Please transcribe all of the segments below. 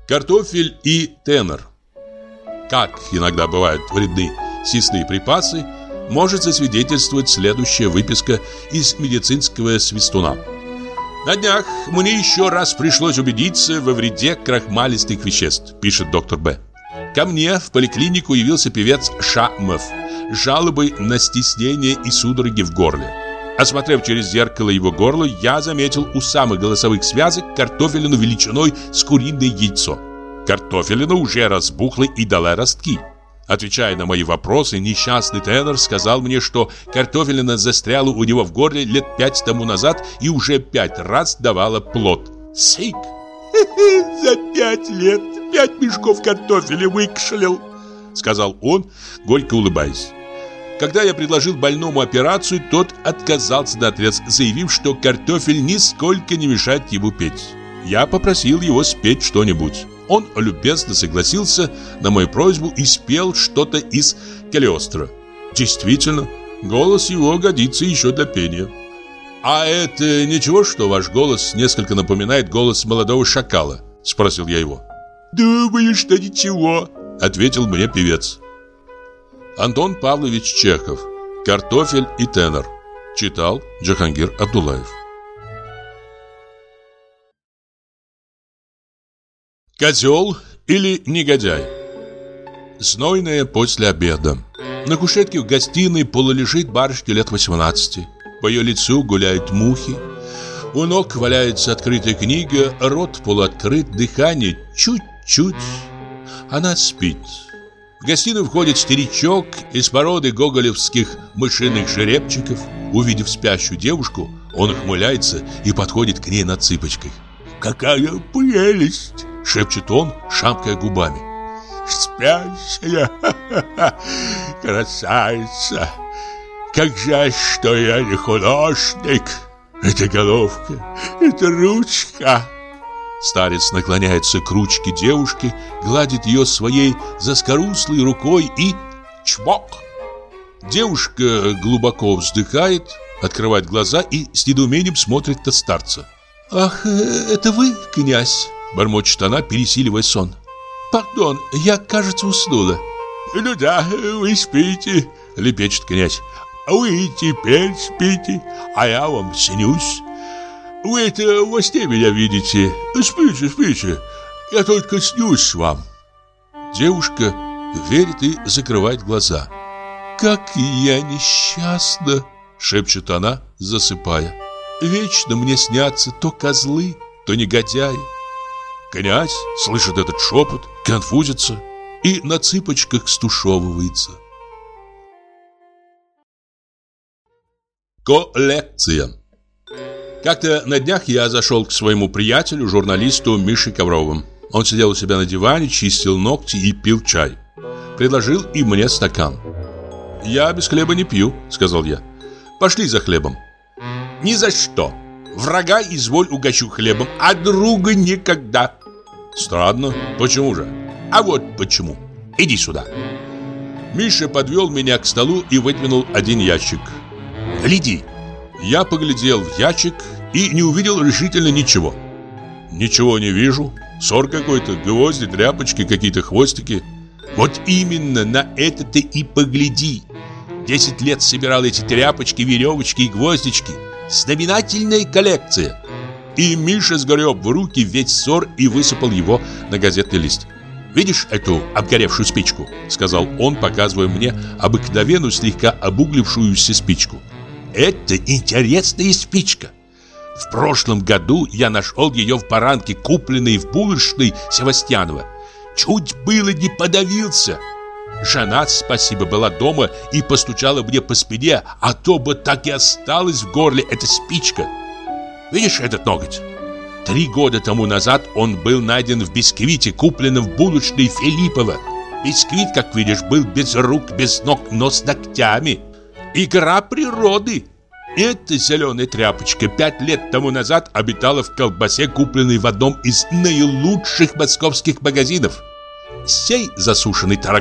Картофель и тенор. Как иногда бывают вредны съестные припасы, может засвидетельствовать следующая выписка из медицинского свистуна. На днях мне еще раз пришлось убедиться во вреде крахмалистых веществ, пишет доктор Б. Ко мне в поликлинику явился певец Шамов с жалобой на стеснение и судороги в горле. Осмотрев через зеркало его горло, я заметил у самых голосовых связок картофелину величиной с куриное яйцо. Картофелина уже разбухла и дала ростки. Отвечая на мои вопросы, несчастный тенор сказал мне, что картофелина застряла у него в горле лет 5 тому назад и уже 5 раз давала плод. Сик! За 5 лет 5 мешков картофеля выкашлял, сказал он, горько улыбаясь. Когда я предложил больному операцию, тот отказался наотрез, заявив, что картофель нисколько не мешает ему петь. Я попросил его спеть что-нибудь. Он любезно согласился на мою просьбу и спел что-то из Калиостро. Действительно, голос его годится еще для пения. «А это ничего, что ваш голос несколько напоминает голос молодого шакала?» – спросил я его. «Думаю, что ничего», – ответил мне певец. Антон Павлович Чехов. «Картофель и тенор». Читал Джахангир Абдуллаев. Козел или негодяй? Знойное после обеда. На кушетке в гостиной полулежит барышня лет 18. По ее лицу гуляют мухи. У ног валяется открытая книга, рот полуоткрыт, дыхание чуть-чуть. Она спит. В гостиную входит старичок из породы гоголевских мышиных жеребчиков. Увидев спящую девушку, он ухмыляется и подходит к ней на цыпочках. «Какая прелесть!» — шепчет он, шамкая губами. «Спящая, красавица! Как жаль, что я не художник! Это головка, это ручка!» Старец наклоняется к ручке девушки, гладит ее своей заскорузлой рукой и чмок! Девушка глубоко вздыхает, открывает глаза и с недоумением смотрит на старца. «Ах, это вы, князь?» — бормочет она, пересиливая сон. «Пардон, я, кажется, уснула». «Ну да, вы спите», — лепечет князь. «Вы теперь спите, а я вам снюсь. Вы это во сне меня видите. Спите, спите, я только снюсь вам». Девушка верит и закрывает глаза. «Как я несчастна!» — шепчет она, засыпая. «Вечно мне снятся то козлы, то негодяи». Князь слышит этот шепот, конфузится и на цыпочках стушевывается. Коллекция. Как-то на днях я зашел к своему приятелю, журналисту Мише Коврову. Он сидел у себя на диване, чистил ногти и пил чай. Предложил и мне стакан. «Я без хлеба не пью», — сказал я. «Пошли за хлебом». «Ни за что. Врага изволь угощу хлебом, а друга никогда». «Странно. Почему же?» «А вот почему. Иди сюда». Миша подвел меня к столу и выдвинул один ящик. «Гляди». Я поглядел в ящик и не увидел решительно ничего. «Ничего не вижу. Ссор какой-то, гвозди, тряпочки, какие-то хвостики». «Вот именно на это ты и погляди. 10 лет собирал эти тряпочки, веревочки и гвоздички. Знаменательная коллекция». И Миша сгреб в руки весь ссор и высыпал его на газетный лист. «Видишь эту обгоревшую спичку?» — сказал он, показывая мне обыкновенную, слегка обуглившуюся спичку. «Это интересная спичка. В прошлом году я нашел ее в баранке, купленной в булочной Севастьянова. Чуть было не подавился. Жена, спасибо, была дома и постучала мне по спине, а то бы так и осталась в горле эта спичка. Видишь этот ноготь? 3 года тому назад он был найден в бисквите, купленном в булочной Филиппова. Бисквит, как видишь, был без рук, без ног, но с ногтями. Игра природы. Эта зеленая тряпочка 5 лет тому назад обитала в колбасе, купленной в одном из наилучших московских магазинов. Сей засушенный таракан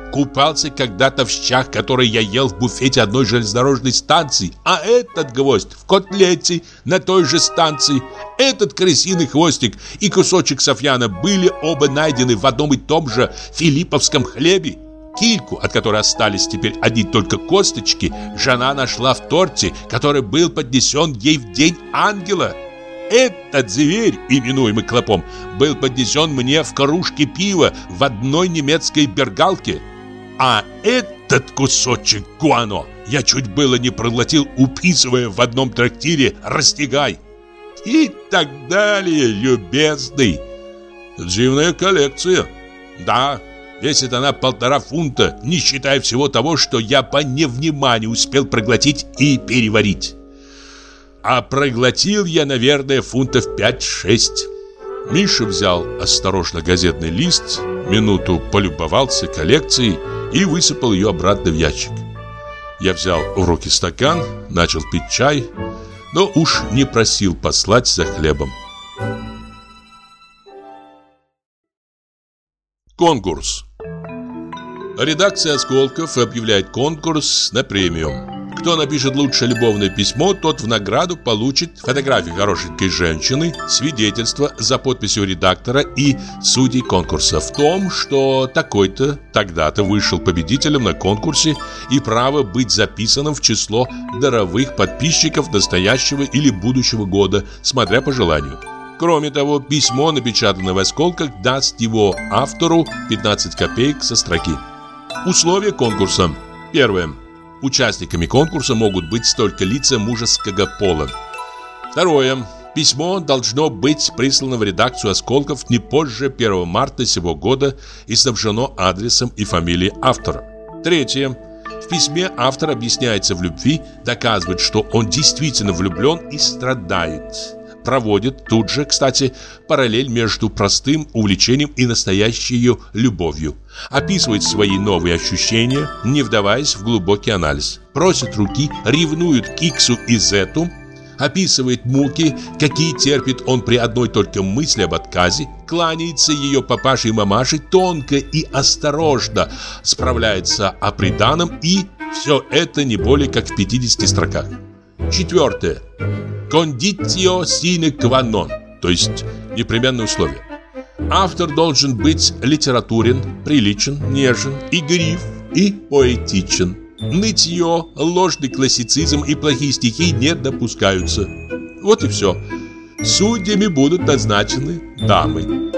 купался когда-то в щах, которые я ел в буфете одной железнодорожной станции, а этот гвоздь в котлете на той же станции. Этот крысиный хвостик и кусочек софьяна были оба найдены в одном и том же филипповском хлебе. Кильку, от которой остались теперь одни только косточки, жена нашла в торте, который был поднесен ей в день ангела. Этот зверь, именуемый клопом, был поднесен мне в кружке пива в одной немецкой бергалке. А этот кусочек гуано я чуть было не проглотил, уписывая в одном трактире «Растягай». И так далее, любезный. Дивная коллекция. Да, весит она 1,5 фунта, не считая всего того, что я по невниманию успел проглотить и переварить. А проглотил я, наверное, фунтов 5-6. Миша взял осторожно газетный лист, минуту полюбовался коллекцией и высыпал ее обратно в ящик. Я взял в руки стакан, начал пить чай, но уж не просил послать за хлебом. Конкурс. Редакция «Осколков» объявляет конкурс на премию. Кто напишет лучшее любовное письмо, тот в награду получит фотографию хорошенькой женщины, свидетельство за подписью редактора и судей конкурса в том, что такой-то тогда-то вышел победителем на конкурсе и право быть записанным в число даровых подписчиков настоящего или будущего года, смотря по желанию. Кроме того, письмо, напечатанное в «Осколках», даст его автору 15 копеек со строки. Условия конкурса. Первое. Участниками конкурса могут быть только лица мужеского пола. Второе. Письмо должно быть прислано в редакцию «Осколков» не позже 1 марта сего года и снабжено адресом и фамилией автора. Третье. В письме автор объясняется в любви, доказывает, что он действительно влюблен и страдает. Проводит тут же, кстати, параллель между простым увлечением и настоящей любовью. Описывает свои новые ощущения, не вдаваясь в глубокий анализ. Просит руки, ревнует к Иксу и Зету, описывает муки, какие терпит он при одной только мысли об отказе, кланяется ее папаше и мамаше, тонко и осторожно справляется о приданом, и все это не более как в 50 строках. Четвертое. Кондитио sine qua non, то есть непременное условие. Автор должен быть литературен, приличен, нежен, игрив и поэтичен. Нытье, ложный классицизм и плохие стихи не допускаются. Вот и все. Судьями будут назначены дамы.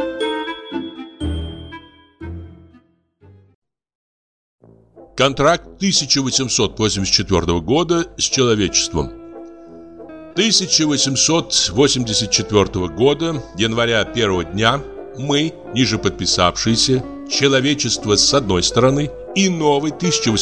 Контракт 1884 года с человечеством. 1884 года, января 1 дня, мы, ниже подписавшиеся, человечество с одной стороны и новый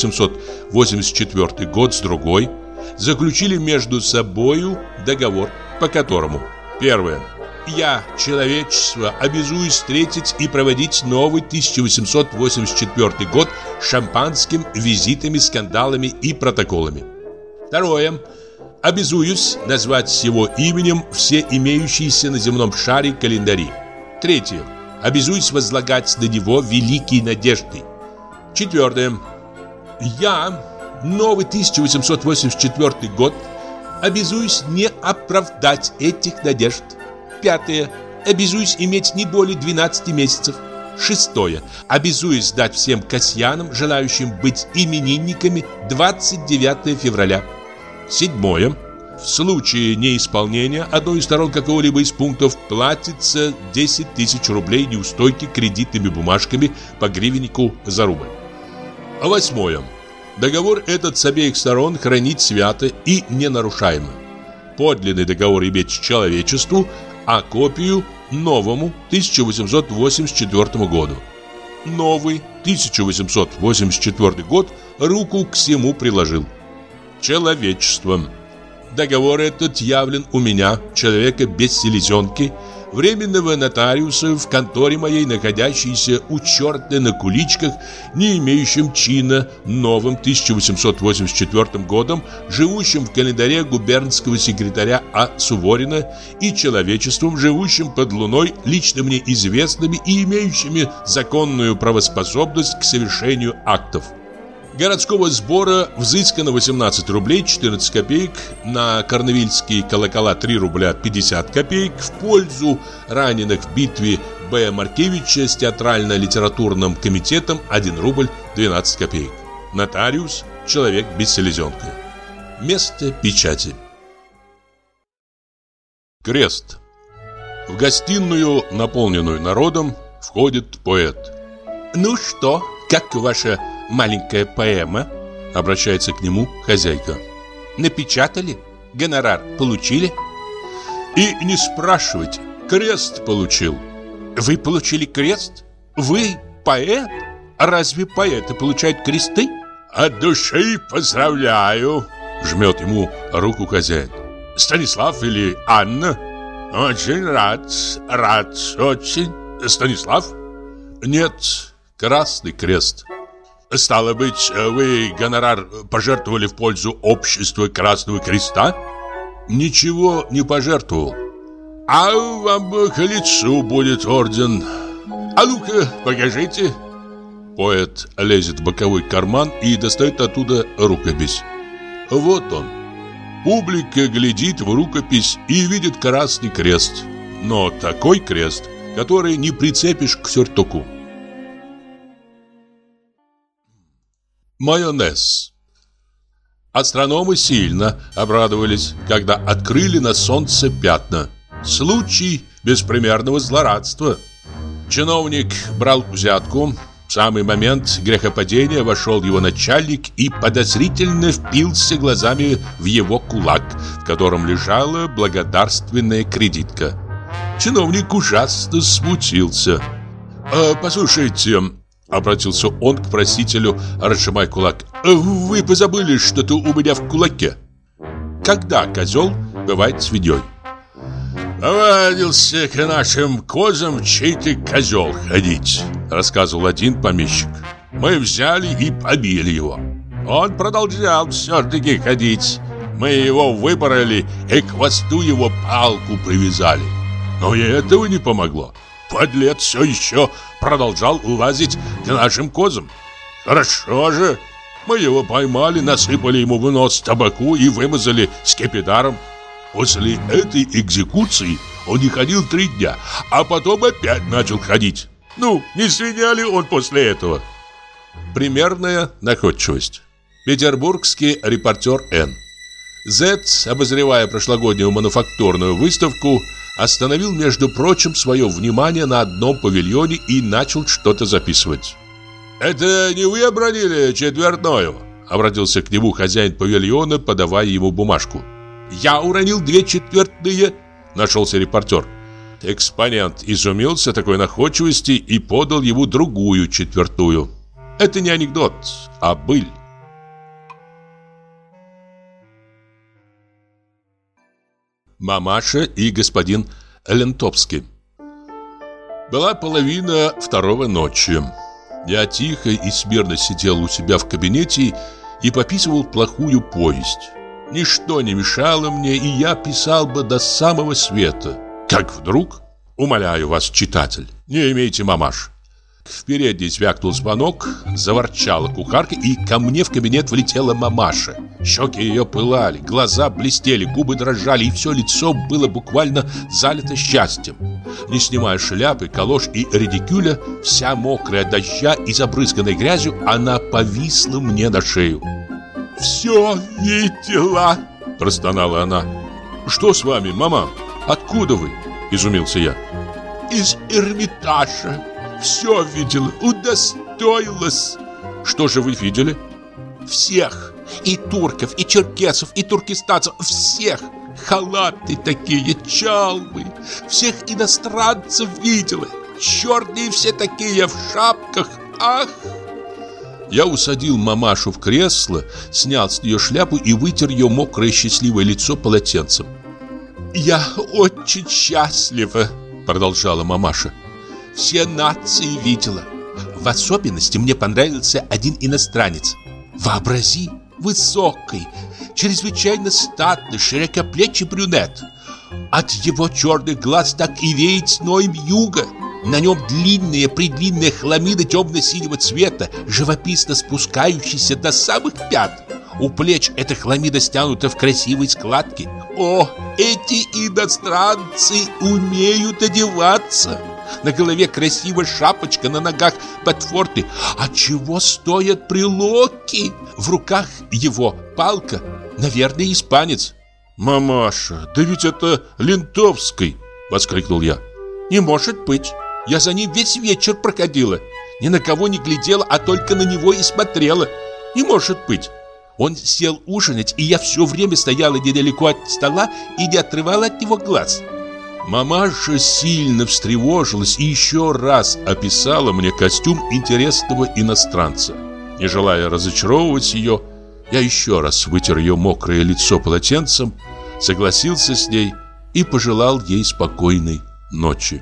1884 год с другой, заключили между собою договор, по которому: первое. Я, человечество, обязуюсь встретить и проводить новый 1884 год шампанским, визитами, скандалами и протоколами. Второе. Обязуюсь назвать его именем все имеющиеся на земном шаре календари. Третье. Обязуюсь возлагать на него великие надежды. Четвертое. Я, новый 1884 год, обязуюсь не оправдать этих надежд. Пятое. Обязуюсь иметь не более 12 месяцев. Шестое. Обязуюсь дать всем касьянам, желающим быть именинниками, 29 февраля. Седьмое. В случае неисполнения одной из сторон какого-либо из пунктов платится 10 000 рублей неустойки кредитными бумажками по гривеннику за рубль. Восьмое. Договор этот с обеих сторон хранить свято и ненарушаемо. Подлинный договор иметь человечеству, а копию новому 1884 году. Новый 1884 год руку к всему приложил. Человечеством. Договор этот явлен у меня, человека без селезенки, временного нотариуса в конторе моей, находящейся у черта на куличках, не имеющим чина, новым 1884 годом, живущим в календаре губернского секретаря А. Суворина, и человечеством, живущим под луной, лично мне известными и имеющими законную правоспособность к совершению актов. Городского сбора взыскано 18 рублей 14 копеек, на корневильские колокола 3 рубля 50 копеек, в пользу раненых в битве Б. Маркевича с театрально-литературным комитетом 1 рубль 12 копеек. Нотариус – человек без селезенка. Место печати. Крест. В гостиную, наполненную народом, входит поэт. «Ну что, как ваша маленькая поэма?» — обращается к нему хозяйка. «Напечатали? Гонорар получили?» «И не спрашивайте, крест получил». «Вы получили крест? Вы поэт? Разве поэты получают кресты?» «От души поздравляю!» — жмет ему руку хозяин. «Станислав или Анна?» «Очень рад, очень. Станислав?» «Нет, Красный Крест». «Стало быть, вы гонорар пожертвовали в пользу общества Красного Креста?» «Ничего не пожертвовал». «А вам к лицу будет орден. А ну-ка, покажите». Поэт лезет в боковой карман и достает оттуда рукопись. Вот он. Публика глядит в рукопись и видит Красный Крест. Но такой крест, который не прицепишь к сюртуку. Майонез. Астрономы сильно обрадовались, когда открыли на солнце пятна. Случай беспримерного злорадства. Чиновник брал взятку. В самый момент грехопадения вошел его начальник и подозрительно впился глазами в его кулак, в котором лежала благодарственная кредитка. Чиновник ужасно смутился. «Послушайте», — обратился он к просителю, разжимая кулак, «вы позабыли что-то у меня в кулаке?» Когда козел бывает свиньей? «Повадился к нашим козам чей-то козел ходить», — рассказывал один помещик. «Мы взяли и побили его. Он продолжал все-таки ходить. Мы его выпороли и к хвосту его палку привязали. Но и этого не помогло. Подлец все еще продолжал лазить к нашим козам. Хорошо же. Мы его поймали, насыпали ему в нос табаку и вымазали скипидаром. После этой экзекуции он не ходил 3 дня, а потом опять начал ходить. Ну, не свинья ли он после этого?» Примерная находчивость. Петербургский репортер Н. З, обозревая прошлогоднюю мануфактурную выставку, остановил, между прочим, свое внимание на одном павильоне и начал что-то записывать. «Это не вы обронили четвертную?» — обратился к нему хозяин павильона, подавая ему бумажку. «Я уронил 2 четвертные», — нашелся репортер. Экспонент изумился такой находчивости и подал ему другую четвертую. Это не анекдот, а быль. Мамаша и господин Лентовский. Была половина 2 ночи. Я тихо и смирно сидел у себя в кабинете и пописывал плохую повесть. Ничто не мешало мне, и я писал бы до самого света. Как вдруг, умоляю вас, читатель, не имейте мамаш. В передней звякнул звонок, заворчала кухарка, и ко мне в кабинет влетела мамаша. Щеки ее пылали, глаза блестели, губы дрожали, и все лицо было буквально залито счастьем. Не снимая шляпы, калош и редикюля, вся мокрая от дождя и забрызганная грязью, она повисла мне на шею. «Все видела!» – простонала она. «Что с вами, мама? Откуда вы?» – изумился я. «Из Эрмитажа. Все видела, удостоилась». «Что же вы видели?» «Всех. И турков, и черкесов, и туркестанцев. Всех. Халаты такие, чалмы. Всех иностранцев видела. Черные все такие в шапках. Ах!» Я усадил мамашу в кресло, снял с нее шляпу и вытер ее мокрое счастливое лицо полотенцем. «Я очень счастлива», — продолжала мамаша. Все нации видела. В особенности мне понравился один иностранец. Вообрази, высокий, чрезвычайно статный, широкоплечий брюнет. От его черных глаз так и веет зноем юга. На нем длинная-предлинная хламида темно-синего цвета, живописно спускающаяся до самых пят. У плеч эта хламида стянута в красивые складки. О, эти иностранцы умеют одеваться! На голове красивая шапочка, на ногах ботфорты. А чего стоят брелоки? В руках его палка, наверное, испанец. «Мамаша, да ведь это Лентовский!» — воскликнул я. «Не может быть! Я за ним весь вечер проходила. Ни на кого не глядела, а только на него и смотрела. Не может быть!» Он сел ужинать, и я все время стояла недалеко от стола и не отрывала от него глаз. Мамаша сильно встревожилась и еще раз описала мне костюм интересного иностранца. Не желая разочаровывать ее, я еще раз вытер ее мокрое лицо полотенцем, согласился с ней и пожелал ей спокойной ночи.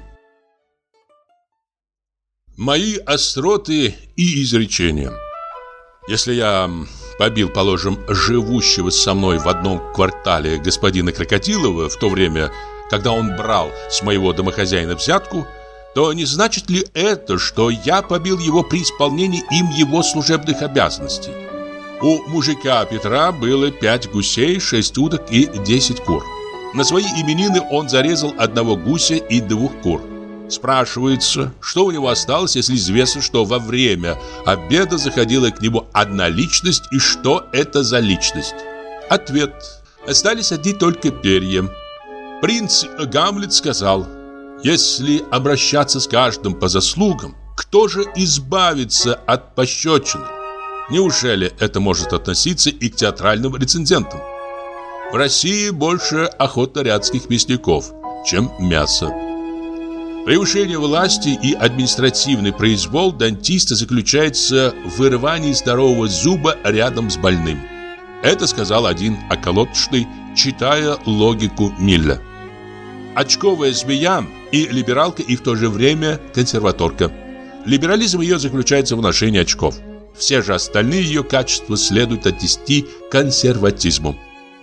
Мои остроты и изречения. Если я побил, положим, живущего со мной в одном квартале господина Крокодилова в то время, когда он брал с моего домохозяина взятку, то не значит ли это, что я побил его при исполнении им его служебных обязанностей? У мужика Петра было 5 гусей, 6 уток и 10 кур. На свои именины он зарезал 1 гуся и 2 кур. Спрашивается, что у него осталось, если известно, что во время обеда заходила к нему одна личность, и что это за личность? Ответ: остались одни только перья. Принц Гамлет сказал: если обращаться с каждым по заслугам, кто же избавится от пощечины? Неужели это может относиться и к театральным рецензентам? В России больше охотно-рядских мясников, чем мяса. Превышение власти и административный произвол дантиста заключается в вырывании здорового зуба рядом с больным. Это сказал один околоточный, читая логику Милля. Очковая змея и либералка, и в то же время консерваторка. Либерализм ее заключается в ношении очков. Все же остальные ее качества следует отнести к консерватизму.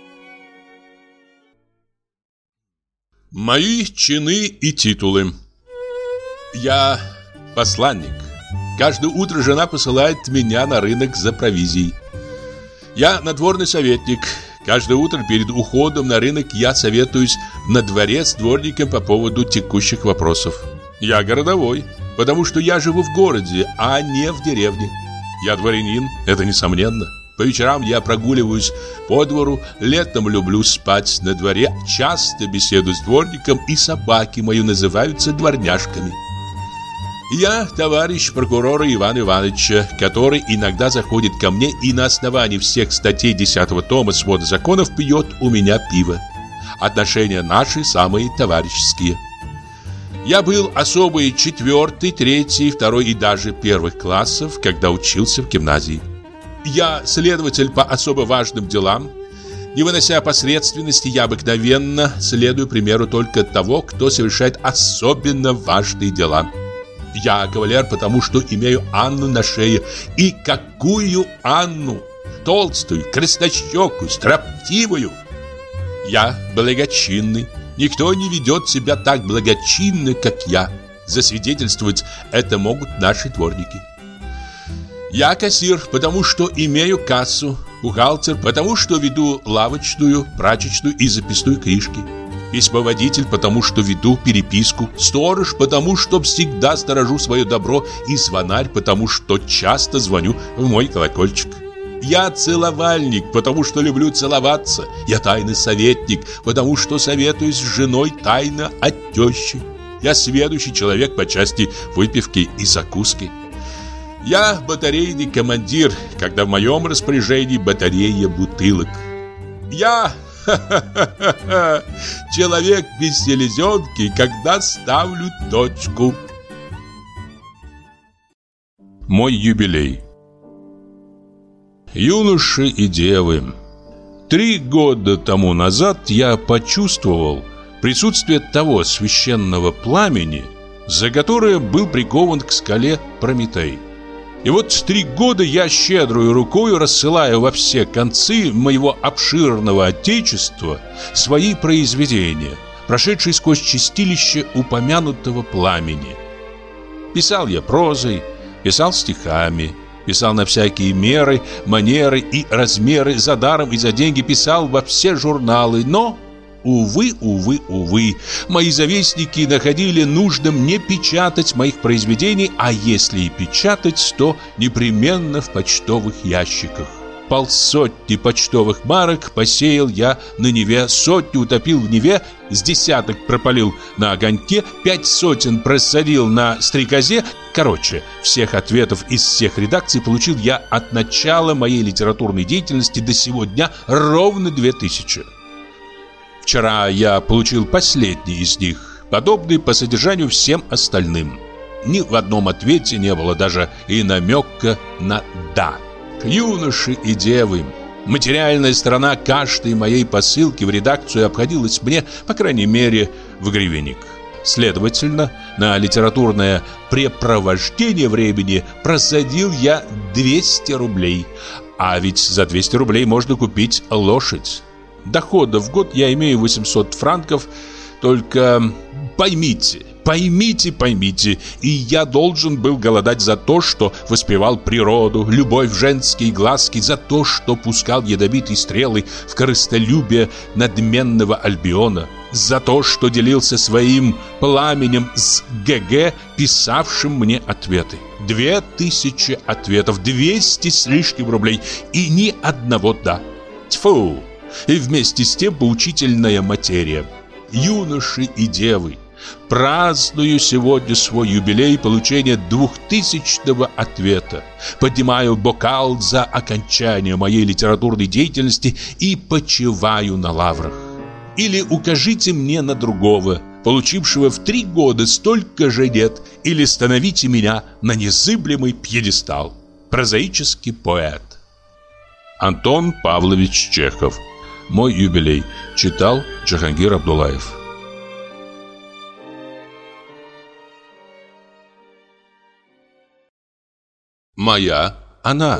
Мои чины и титулы. Я посланник. Каждое утро жена посылает меня на рынок за провизией. Я надворный советник. Каждое утро перед уходом на рынок я советуюсь на дворе с дворником по поводу текущих вопросов. Я городовой, потому что я живу в городе, а не в деревне. Я дворянин, это несомненно. По вечерам я прогуливаюсь по двору, летом люблю спать на дворе, часто беседую с дворником, и собаки мои называются дворняжками. Я товарищ прокурора Ивана Ивановича, который иногда заходит ко мне и на основании всех статей 10-го тома свода законов пьет у меня пиво. Отношения наши самые товарищеские. Я был особый 4-й, 3-й, 2-й и даже 1-х классов, когда учился в гимназии. Я следователь по особо важным делам. Не вынося посредственности, я обыкновенно следую примеру только того, кто совершает особенно важные дела. Я кавалер, потому что имею Анну на шее. И какую Анну? Толстую, краснощекую, строптивую. Я благочинный. Никто не ведет себя так благочинно, как я. Засвидетельствовать это могут наши дворники. Я кассир, потому что имею кассу. Бухгалтер, потому что веду лавочную, прачечную и записную книжки. Письмоводитель, потому что веду переписку. Сторож, потому что всегда сторожу свое добро. И звонарь, потому что часто звоню в мой колокольчик. Я целовальник, потому что люблю целоваться. Я тайный советник, потому что советуюсь с женой тайно от тещи. Я сведущий человек по части выпивки и закуски. Я батарейный командир, когда в моем распоряжении батарея бутылок. Я человек без селезенки, когда ставлю точку. Мой юбилей. Юноши и девы, 3 года тому назад я почувствовал, присутствие того священного пламени, за которое был прикован к скале Прометей. И вот 3 года я щедрую рукою рассылаю во все концы моего обширного отечества свои произведения, прошедшие сквозь чистилище упомянутого пламени. Писал я прозой, писал стихами, писал на всякие меры, манеры и размеры, за даром и за деньги писал во все журналы, но... Увы, мои завистники находили нужным не печатать моих произведений, а если и печатать, то непременно в почтовых ящиках. 150 почтовых марок посеял я на Неве, 100 утопил в Неве, с десяток пропалил на огоньке, 500 просадил на стрекозе. Короче, всех ответов из всех редакций получил я от начала моей литературной деятельности до сего дня ровно 2000. Вчера я получил последний из них, подобный по содержанию всем остальным. Ни в одном ответе не было даже и намека на «да». Юноши и девы, материальная сторона каждой моей посылки в редакцию обходилась мне, по крайней мере, в гривенник. Следовательно, на литературное препровождение времени просадил я 200 рублей. А ведь за 200 рублей можно купить лошадь. Дохода в год я имею 800 франков, только поймите, и я должен был голодать за то, что воспевал природу, любовь, женские глазки, за то, что пускал ядовитые стрелы в корыстолюбие надменного Альбиона, за то, что делился своим пламенем с ГГ, писавшим мне ответы. 2000 ответов, 200 с лишним рублей и ни одного «да». Тьфу! И вместе с тем поучительная материя. Юноши и девы, праздную сегодня свой юбилей получения 2000-го ответа. Поднимаю бокал за окончание моей литературной деятельности и почиваю на лаврах. Или укажите мне на другого, получившего в 3 года столько же лет, или становите меня на незыблемый пьедестал. Прозаический поэт. Антон Павлович Чехов. Мой юбилей. Читал Джахангир Абдулаев. Моя она.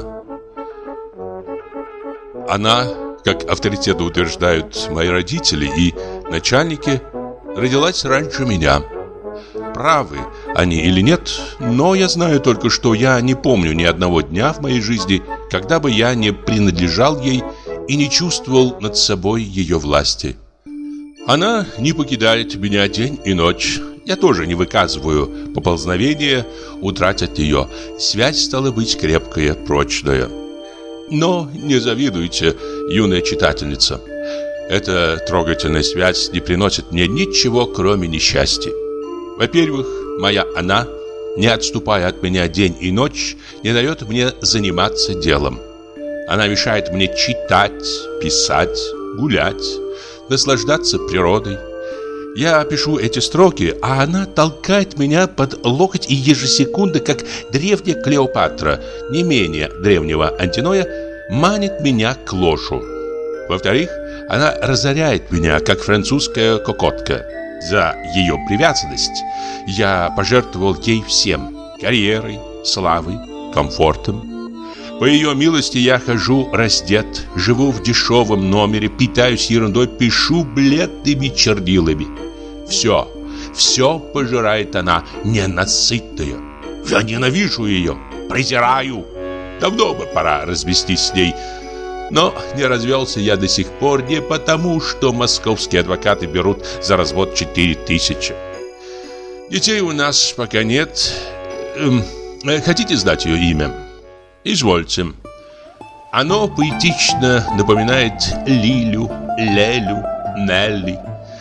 Она, как авторитетно утверждают мои родители и начальники, родилась раньше меня. Правы они или нет, но я знаю только, что я не помню ни одного дня в моей жизни, когда бы я не принадлежал ей и не чувствовал над собой ее власти. Она не покидает меня день и ночь. Я тоже не выказываю поползновения удрать от нее. Связь стала быть крепкая, прочная. Но не завидуйте, юная читательница. Эта трогательная связь не приносит мне ничего, кроме несчастья. Во-первых, моя она, не отступая от меня день и ночь, не дает мне заниматься делом. Она мешает мне читать, писать, гулять, наслаждаться природой. Я пишу эти строки, а она толкает меня под локоть и ежесекунда, как древняя Клеопатра, не менее древнего Антиноя, манит меня к ложу. Во-вторых, она разоряет меня, как французская кокотка. За ее привязанность я пожертвовал ей всем – карьерой, славой, комфортом. По ее милости я хожу раздет, живу в дешевом номере, питаюсь ерундой, пишу бледными чернилами. Все пожирает она, ненасытная. Я ненавижу ее, презираю. Давно бы пора развестись с ней. Но не развелся я до сих пор не потому, что московские адвокаты берут за развод 4000. Детей у нас пока нет. Хотите знать ее имя? Извольте. Оно поэтично напоминает Лилю, Лелю, Нелли.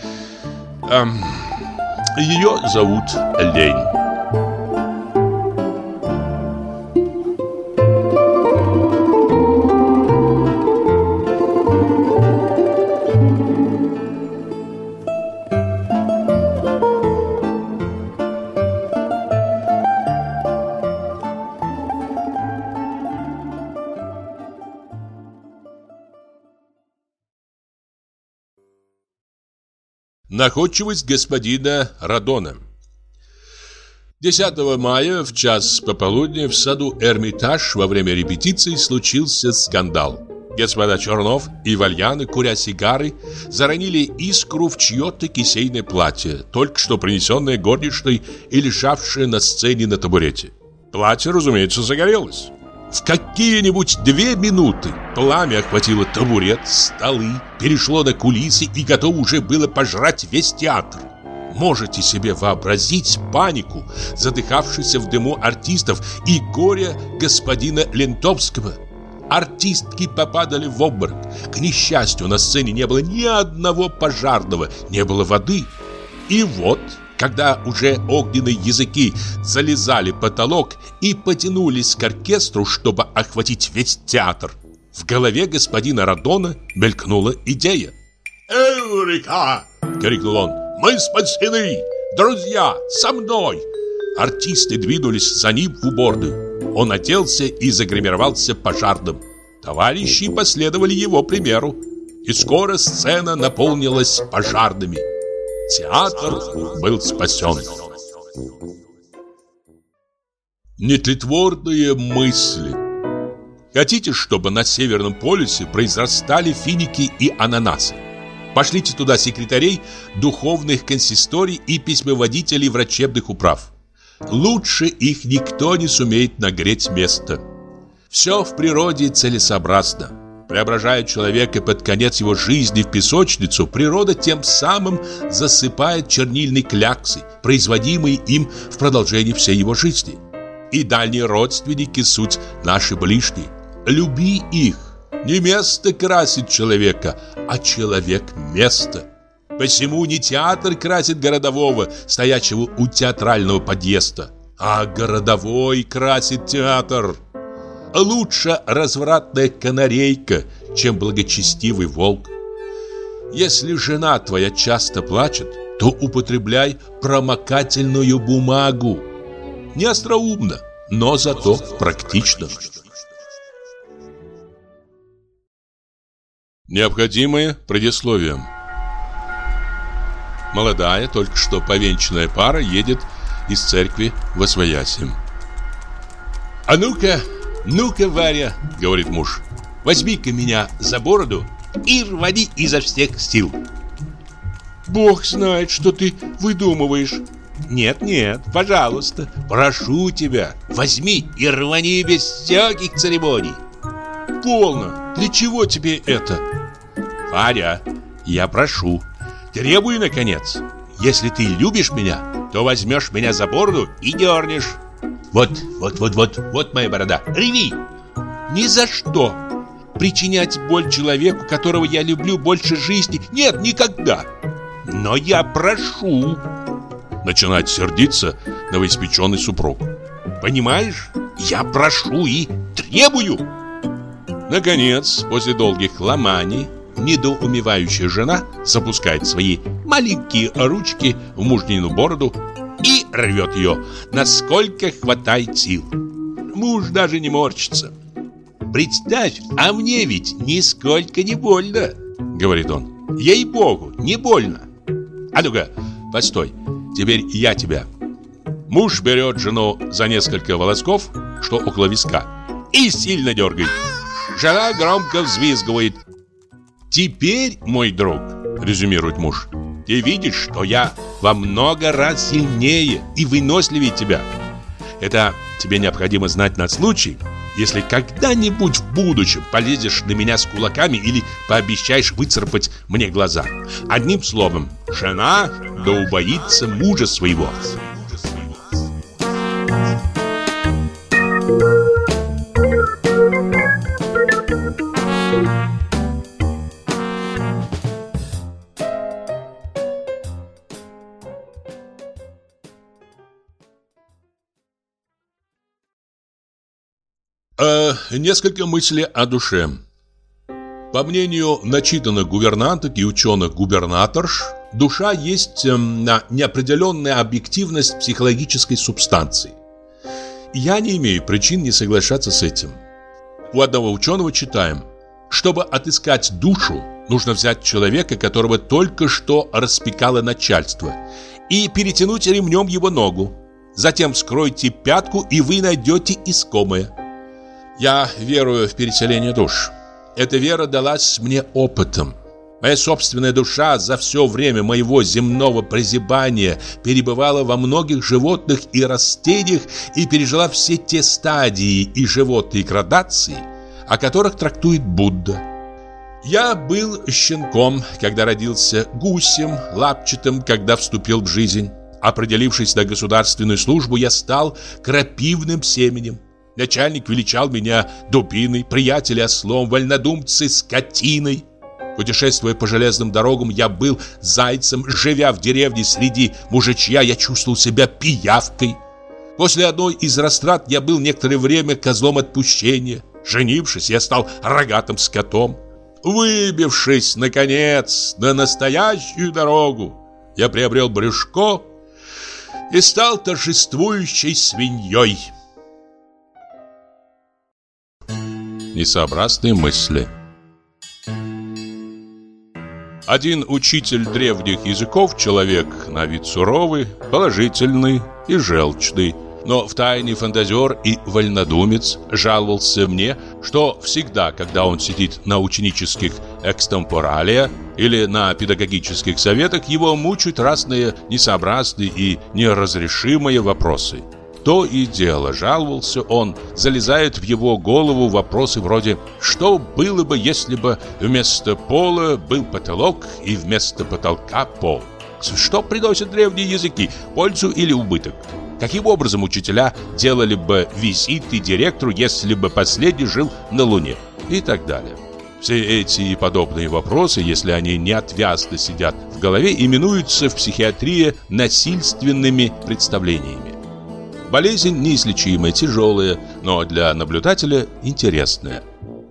Ее зовут Лень. Находчивость господина Радона. 10 мая в час пополудни в саду Эрмитаж во время репетиции случился скандал. Господа Чернов и Вальяны, куря сигары, заронили искру в чье-то кисейное платье, только что принесенное горничной и лежавшее на сцене на табурете. Платье, разумеется, загорелось. В какие-нибудь 2 минуты пламя охватило табурет, столы, перешло на кулисы и готово уже было пожрать весь театр. Можете себе вообразить панику задыхавшихся в дыму артистов и горе господина Лентовского. Артистки попадали в обморок. К несчастью, на сцене не было ни одного пожарного, не было воды. И вот, когда уже огненные языки залезали в потолок и потянулись к оркестру, чтобы охватить весь театр, в голове господина Радона мелькнула идея. «Эврика!» — крикнул он. «Мы спасены! Друзья, со мной!» Артисты двинулись за ним в уборную. Он оделся и загримировался пожарным. Товарищи последовали его примеру. И скоро сцена наполнилась пожарными. Театр был спасен. Нетлетворные мысли. Хотите, чтобы на Северном полюсе произрастали финики и ананасы? Пошлите туда секретарей духовных консисторий и письмоводителей врачебных управ. Лучше их никто не сумеет нагреть место. Все в природе целесообразно. Преображая человека под конец его жизни в песочницу, природа тем самым засыпает чернильной кляксой, производимой им в продолжении всей его жизни. И дальние родственники суть наши ближние. Люби их. Не место красит человека, а человек место. Посему не театр красит городового, стоячего у театрального подъезда, а городовой красит театр. Лучше развратная канарейка, чем благочестивый волк. Если жена твоя часто плачет, то употребляй промокательную бумагу. Не остроумно, но зато практично. Необходимое предисловие. Молодая, только что повенчанная пара едет из церкви восвояси. «А ну-ка, Варя, — говорит муж, — возьми-ка меня за бороду и рвани изо всех сил». «Бог знает, что ты выдумываешь». «Нет, пожалуйста, прошу тебя, возьми и рвани без всяких церемоний». «Полно, для чего тебе это?» «Варя, я прошу, требую, наконец. Если ты любишь меня, то возьмешь меня за бороду и дернешь. Вот моя борода. Реви!» «Ни за что! Причинять боль человеку, которого я люблю больше жизни, нет, никогда!» «Но я прошу!» Начинает сердиться новоиспеченный супруг. «Понимаешь? Я прошу и требую!» Наконец, после долгих ломаний, недоумевающая жена запускает свои маленькие ручки в мужнину бороду и рвет ее, насколько хватает сил. Муж даже не морщится. «Представь, а мне ведь нисколько не больно», — говорит он. «Ей-богу, не больно. А ну-ка, постой, теперь я тебя». Муж берет жену за несколько волосков, что около виска, и сильно дергает. Жена громко взвизгивает. «Теперь, мой друг, — резюмирует муж, — ты видишь, что я во много раз сильнее и выносливее тебя. Это тебе необходимо знать на случай, если когда-нибудь в будущем полезешь на меня с кулаками или пообещаешь выцарапать мне глаза. Одним словом, жена да убоится мужа своего». Несколько мыслей о душе. По мнению начитанных гувернанток и ученых-губернаторш, душа есть неопределенная объективность психологической субстанции. Я не имею причин не соглашаться с этим. У одного ученого читаем: чтобы отыскать душу, Нужно взять человека, которого только что распекало начальство, и перетянуть ремнем его ногу. Затем вскройте пятку, и вы найдете искомое. Я верую в переселение душ. Эта вера далась мне опытом. Моя собственная душа за все время моего земного прозябания перебывала во многих животных и растениях и пережила все те стадии и животные градации, о которых трактует Будда. Я был щенком, когда родился, гусем, лапчатым, когда вступил в жизнь. Определившись на государственную службу, я стал крапивным семенем. Начальник величал меня дубиной, приятели ослом, вольнодумцы скотиной. Путешествуя по железным дорогам, я был зайцем. Живя в деревне среди мужичья, я чувствовал себя пиявкой. После одной из растрат я был некоторое время козлом отпущения. Женившись, я стал рогатым скотом. Выбившись, наконец, на настоящую дорогу, я приобрел брюшко и стал торжествующей свиньей. Несообразные мысли. Один учитель древних языков, человек на вид суровый, положительный и желчный, но втайне фантазер и вольнодумец, жаловался мне, что всегда, когда он сидит на ученических экстемпоралиях или на педагогических советах, его мучают разные несообразные и неразрешимые вопросы. То и дело, жаловался он, залезают в его голову вопросы вроде «Что было бы, если бы вместо пола был потолок и вместо потолка пол?» Что приносят древние языки, пользу или убыток? Каким образом учителя делали бы визиты директору, если бы последний жил на Луне? И так далее. Все эти и подобные вопросы, если они неотвязно сидят в голове, именуются в психиатрии насильственными представлениями. Болезнь неизлечимая, тяжелая, но для наблюдателя интересная.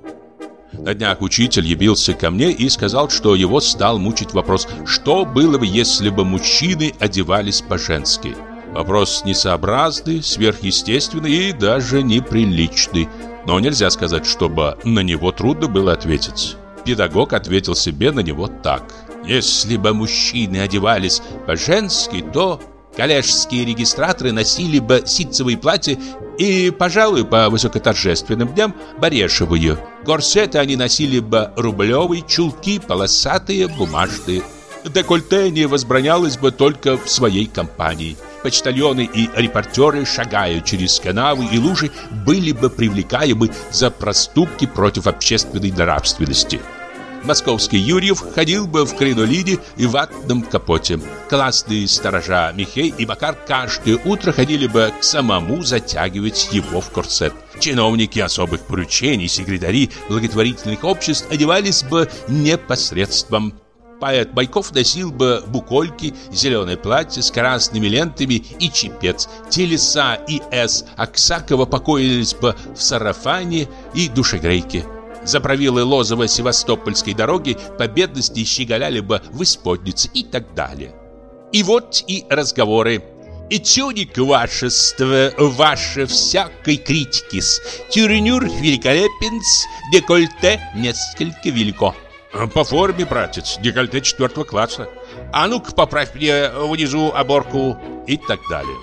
На днях учитель явился ко мне и сказал, что его стал мучить вопрос, что было бы, если бы мужчины одевались по-женски. Вопрос несообразный, сверхъестественный и даже неприличный, но нельзя сказать, чтобы на него трудно было ответить. Педагог ответил себе на него так: если бы мужчины одевались по-женски, то коллежские регистраторы носили бы ситцевые платья и, пожалуй, по высокоторжественным дням барешевые. Корсеты они носили бы рублевые, чулки полосатые, бумажные. Декольте не возбранялось бы только в своей компании. Почтальоны и репортеры, шагая через канавы и лужи, были бы привлекаемы за проступки против общественной нравственности. Московский Юрьев ходил бы в кринолине и ватном капоте. Классные сторожа Михей и Макар каждое утро ходили бы к самому затягивать его в корсет. Чиновники особых поручений, секретари благотворительных обществ одевались бы непосредством. Поэт Байков носил бы букольки, зеленое платье с красными лентами и чепец. Телеса и С. Аксакова покоились бы в сарафане и душегрейке. Заправилы Лозово-Севастопольской дороги по бедности щеголяли бы в исподнице и так далее. И вот и разговоры. «Этюдик вашество, ваше всякой критики-с, тюрнюр великолепен-с, декольте несколько велико». «По форме, братец, декольте 4 класса. А ну-ка, поправь мне внизу оборку» и так далее.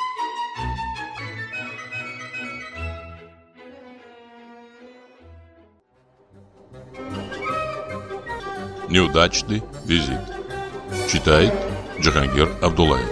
Неудачный визит. Читает Джахангир Абдуллаев.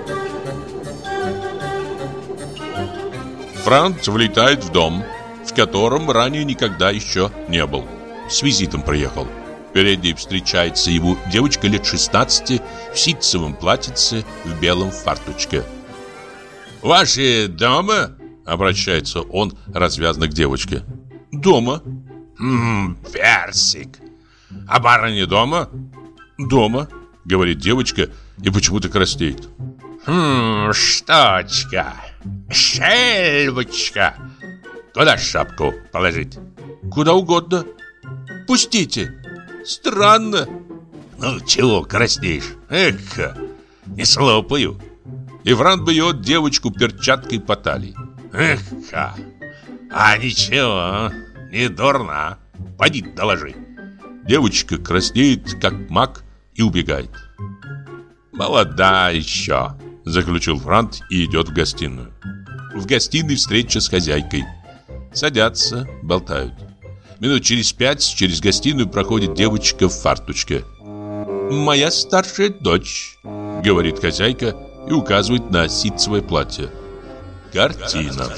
Франц влетает в дом, в котором ранее никогда еще не был. С визитом приехал. Перед ней встречается его девочка лет 16 в ситцевом платьице, в белом фартучке. «Ваши дома?» — обращается он развязно к девочке. «Дома». «Персик. А барыня дома?» «Дома», — говорит девочка и почему-то краснеет. «Штучка, шельбочка. Куда шапку положить?» «Куда угодно. Пустите. Странно». «Ну, чего краснеешь? Эх, не слопаю». И Франц бьет девочку перчаткой по талии. «Эх, а ничего, не дурна. Поди доложи». Девочка краснеет, как мак, и убегает. «Молода еще», — заключил Франт и идет в гостиную. В гостиной встреча с хозяйкой. Садятся, болтают. Минут через 5 через гостиную проходит девочка в фарточке. «Моя старшая дочь», — говорит хозяйка и указывает на ситцевое платье. Картина.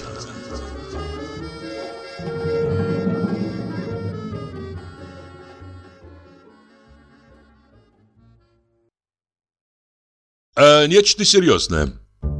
Нечто серьезное.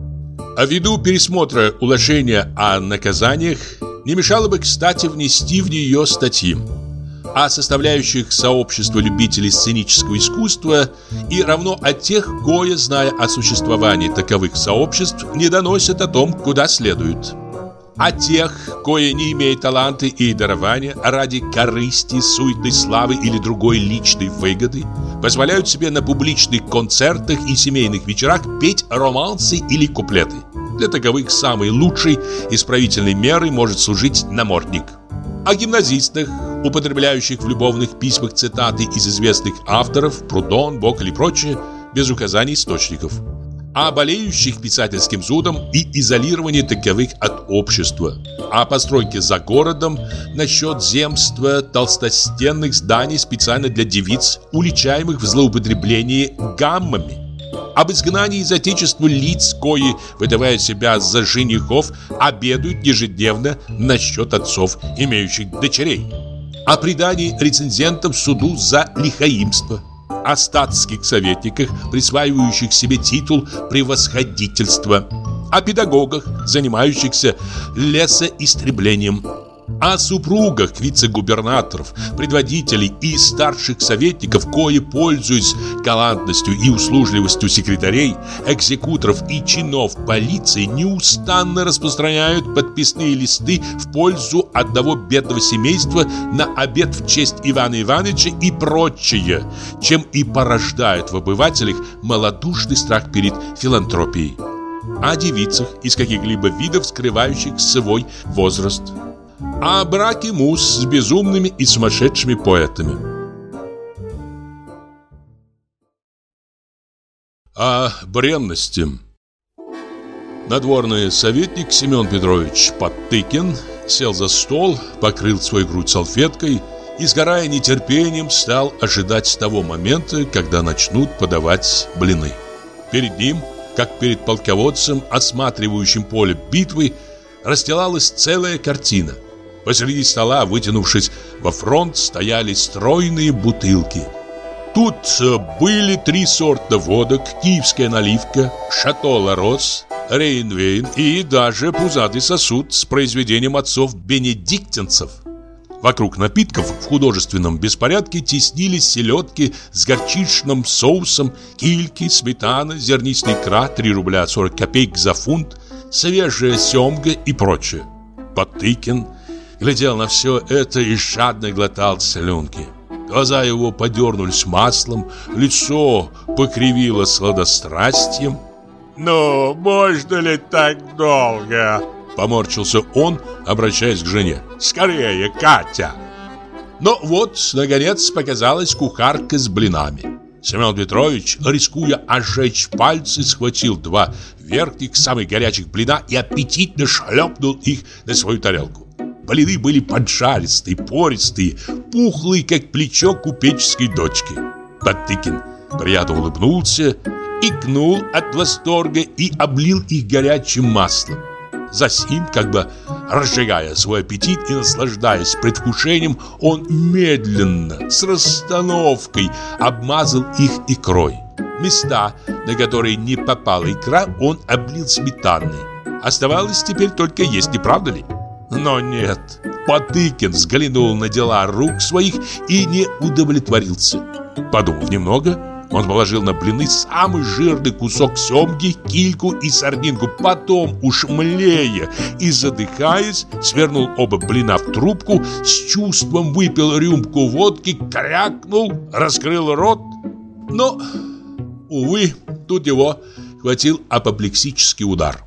Ввиду пересмотра уложения о наказаниях, не мешало бы, кстати, внести в нее статьи о составляющих сообщества любителей сценического искусства и равно о тех, кое, зная о существовании таковых сообществ, не доносят о том, куда следует. О тех, кое, не имея таланта и дарования, ради корысти, суетной славы или другой личной выгоды, позволяют себе на публичных концертах и семейных вечерах петь романсы или куплеты. Для таковых самой лучшей исправительной мерой может служить намордник. О гимназистах, употребляющих в любовных письмах цитаты из известных авторов, Прудон, Боккель и прочее, без указаний источников. О болеющих писательским зудом и изолировании таковых от общества. О постройке за городом насчет земства толстостенных зданий специально для девиц, уличаемых в злоупотреблении гаммами. Об изгнании из отечества лиц, кои, выдавая себя за женихов, обедают ежедневно насчет отцов, имеющих дочерей. О предании рецензентам суду за лихаимство. О статских советниках, присваивающих себе титул превосходительства. О педагогах, занимающихся лесоистреблением. О супругах вице-губернаторов, предводителей и старших советников, кои, пользуясь галантностью и услужливостью секретарей, экзекуторов и чинов полиции, неустанно распространяют подписные листы в пользу одного бедного семейства на обед в честь Ивана Ивановича и прочее, чем и порождают в обывателях малодушный страх перед филантропией. О девицах из каких-либо видов, скрывающих свой возраст. О браке муз с безумными и сумасшедшими поэтами. О бренности. Надворный советник Семен Петрович Подтыкин сел за стол, покрыл свою грудь салфеткой и, сгорая нетерпением, стал ожидать того момента, когда начнут подавать блины. Перед ним, как перед полководцем, осматривающим поле битвы, расстилалась целая картина. Посреди стола, вытянувшись во фронт, стояли стройные бутылки. Тут были 3 сорта водок: киевская наливка, шато Ла-Рос, Рейнвейн и даже пузатый сосуд с произведением отцов-бенедиктинцев. Вокруг напитков в художественном беспорядке теснились селедки с горчичным соусом, кильки, сметана, зернистая икра, 3 рубля 40 копеек за фунт, свежая семга и прочее. Подтыкин глядел на все это и жадно глотал слюнки. Глаза его подернулись маслом, лицо покривило сладострастием. «Ну, можно ли так долго?» — поморщился он, обращаясь к жене. «Скорее, Катя!» Но вот, наконец, показалась кухарка с блинами. Семен Петрович, рискуя ожечь пальцы, схватил 2 верхних, самых горячих блина и аппетитно шлепнул их на свою тарелку. Блины были поджаристые, пористые, пухлые, как плечо купеческой дочки. Подтыкин приятно улыбнулся, икнул от восторга и облил их горячим маслом. Засим, как бы разжигая свой аппетит и наслаждаясь предвкушением, он медленно, с расстановкой обмазал их икрой. Места, на которые не попала икра, он облил сметаной. Оставалось теперь только есть, не правда ли? Но нет, Подтыкин взглянул на дела рук своих и не удовлетворился. Подумав немного, он положил на блины самый жирный кусок семги, кильку и сардинку. Потом, уж млея и задыхаясь, свернул оба блина в трубку, с чувством выпил рюмку водки, крякнул, раскрыл рот. Но, увы, тут его хватил апоплексический удар.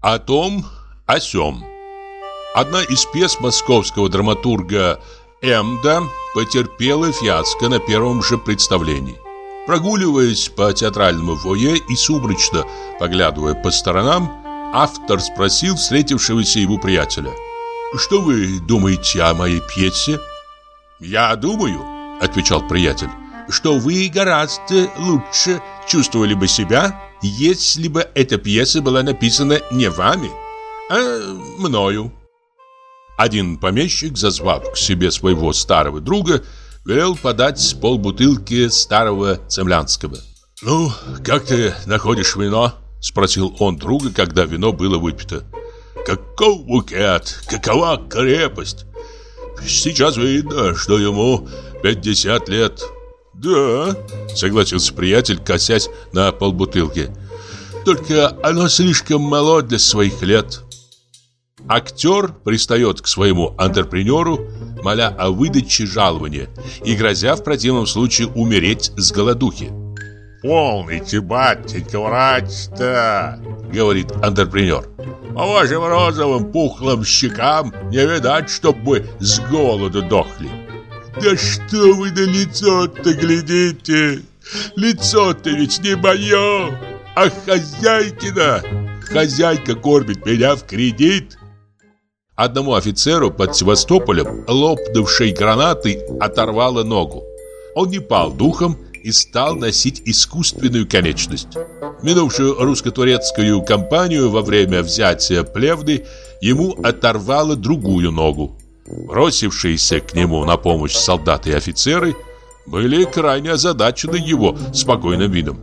о том, о сём. Одна из пьес московского драматурга Эмда потерпела фиаско на первом же представлении. Прогуливаясь по театральному фойе и сумрачно поглядывая по сторонам, автор спросил встретившегося ему приятеля: «Что вы думаете о моей пьесе?» «Я думаю, — отвечал приятель, — что вы гораздо лучше чувствовали бы себя, если бы эта пьеса была написана не вами, а мною». Один помещик, зазвав к себе своего старого друга, велел подать полбутылки старого цемлянского. «Ну, как ты находишь вино?» — спросил он друга, когда вино было выпито. «Каков букет! Какова крепость! Сейчас видно, что ему 50 лет». «Да», — согласился приятель, косясь на полбутылки. «Только оно слишком мало для своих лет». Актер пристает к своему антрепренеру, моля о выдаче жалования и грозя в противном случае умереть с голодухи. «Полните, батенька, врать-то!» — говорит антрепренер. «По вашим розовым пухлым щекам не видать, чтоб мы с голоду дохли». «Да что вы на лицо-то глядите? Лицо-то ведь не мое, а хозяйкина. Хозяйка кормит меня в кредит». Одному офицеру под Севастополем, лопнувшей гранатой, оторвало ногу. Он не пал духом и стал носить искусственную конечность. Минувшую русско-турецкую кампанию во время взятия Плевны ему оторвало другую ногу. Бросившиеся к нему на помощь солдаты и офицеры были крайне озадачены его спокойным видом.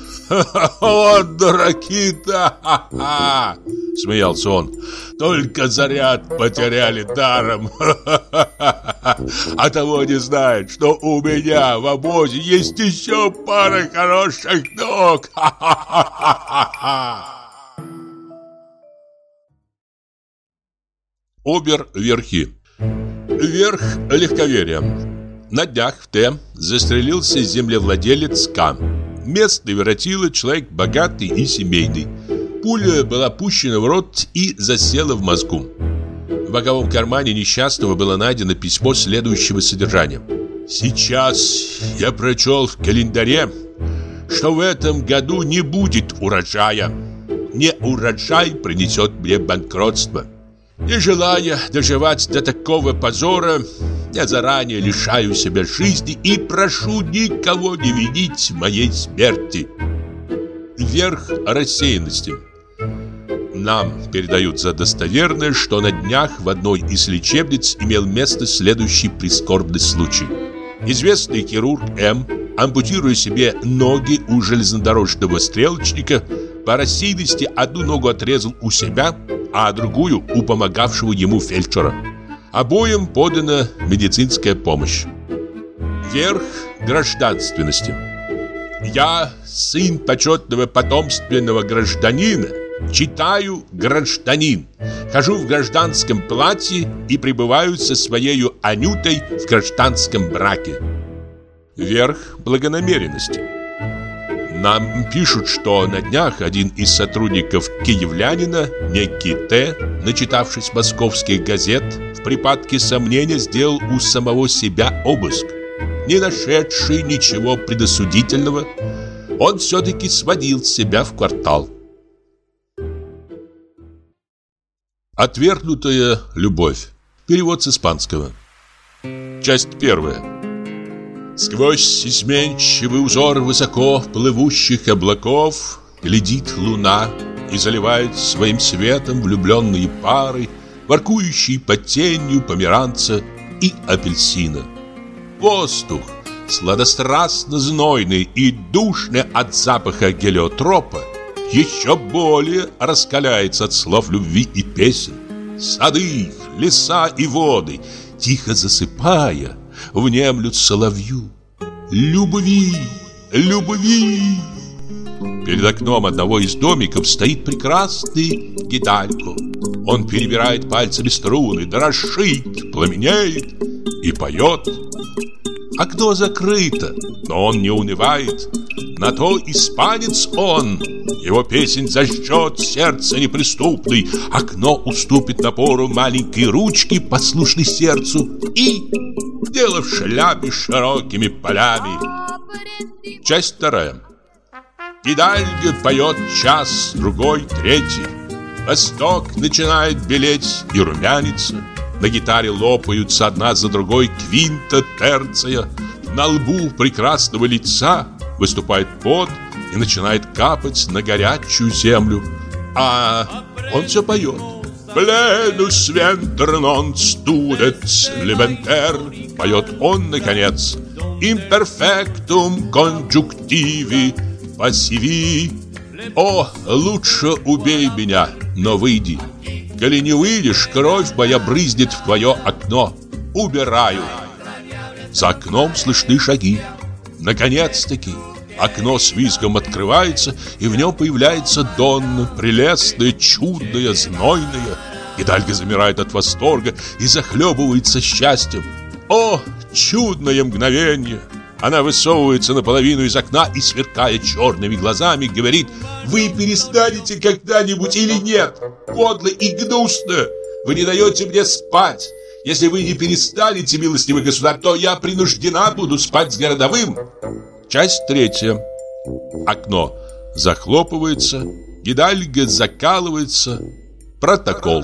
«Вот дураки-то! Ха-ха!» — смеялся он. «Только заряд потеряли даром! А того не знают, что у меня в обозе есть еще пара хороших ног! Обер-верхи. Верх легковерия. На днях в Т застрелился землевладелец К. Местный воротило, человек богатый и семейный. Пуля была пущена в рот и засела в мозгу. В боковом кармане несчастного было найдено письмо следующего содержания: «Сейчас я прочел в календаре, что в этом году не будет урожая. Неурожай принесет мне банкротство. Не желая доживать до такого позора, я заранее лишаю себя жизни и прошу никого не винить в моей смерти». Верх рассеянности. Нам передают за достоверное, что на днях в одной из лечебниц имел место следующий прискорбный случай. Известный хирург М., ампутируя себе ноги у железнодорожного стрелочника, по рассеянности одну ногу отрезал у себя, а другую у помогавшего ему фельдшера. Обоим подана медицинская помощь. Верх гражданственности. Я, сын почетного потомственного гражданина, читаю «Гражданин», хожу в гражданском платье и пребываю со своею Анютой в гражданском браке. Верх благонамеренности. Нам пишут, что на днях один из сотрудников киевлянина, некий Т., начитавшись московских газет, в припадке сомнения сделал у самого себя обыск. Не нашедший ничего предосудительного, он все-таки сводил себя в квартал. Отвергнутая любовь. Перевод с испанского. Часть первая. Сквозь изменчивый узор высоко плывущих облаков глядит луна и заливает своим светом влюбленные пары, воркующие под тенью померанца и апельсина. Воздух, сладострастно знойный и душный от запаха гелиотропа, еще более раскаляется от слов любви и песен. Сады, леса и воды, тихо засыпая, внемлют соловью. Любви, любви. Перед окном одного из домиков стоит прекрасный гидальго. Он перебирает пальцами струны, дрожит, пламенеет и поет. Окно закрыто, но он не унывает. На то испанец он. Его песнь зажжет сердце неприступный. Окно уступит напору маленькой ручки, послушной сердцу. И дело в шляпе с широкими полями. Часть вторая. Гидальго поет час, другой, третий. Восток начинает белеть и румяниться. На гитаре лопаются одна за другой квинта, терция. На лбу прекрасного лица выступает пот и начинает капать на горячую землю. А он все поет. «Пленус вентр нон студет левентер», поет он наконец. «Имперфектум конджуктиви пассиви». О, лучше убей меня, но выйди. Коли не выйдешь, кровь моя брызнет в твое окно. Убираю. За окном слышны шаги. Наконец-таки окно с визгом открывается, и в нем появляется Донна, прелестная, чудная, знойная. Гидальго замирает от восторга и захлебывается счастьем. О, чудное мгновение! Она высовывается наполовину из окна и, сверкая черными глазами, говорит: «Вы перестанете когда-нибудь или нет? Подло и гнусно! Вы не даете мне спать! Если вы не перестанете, милостивый государь, то я принуждена буду спать с городовым!» Часть третья. Окно захлопывается, Гидальго закалывается. Протокол.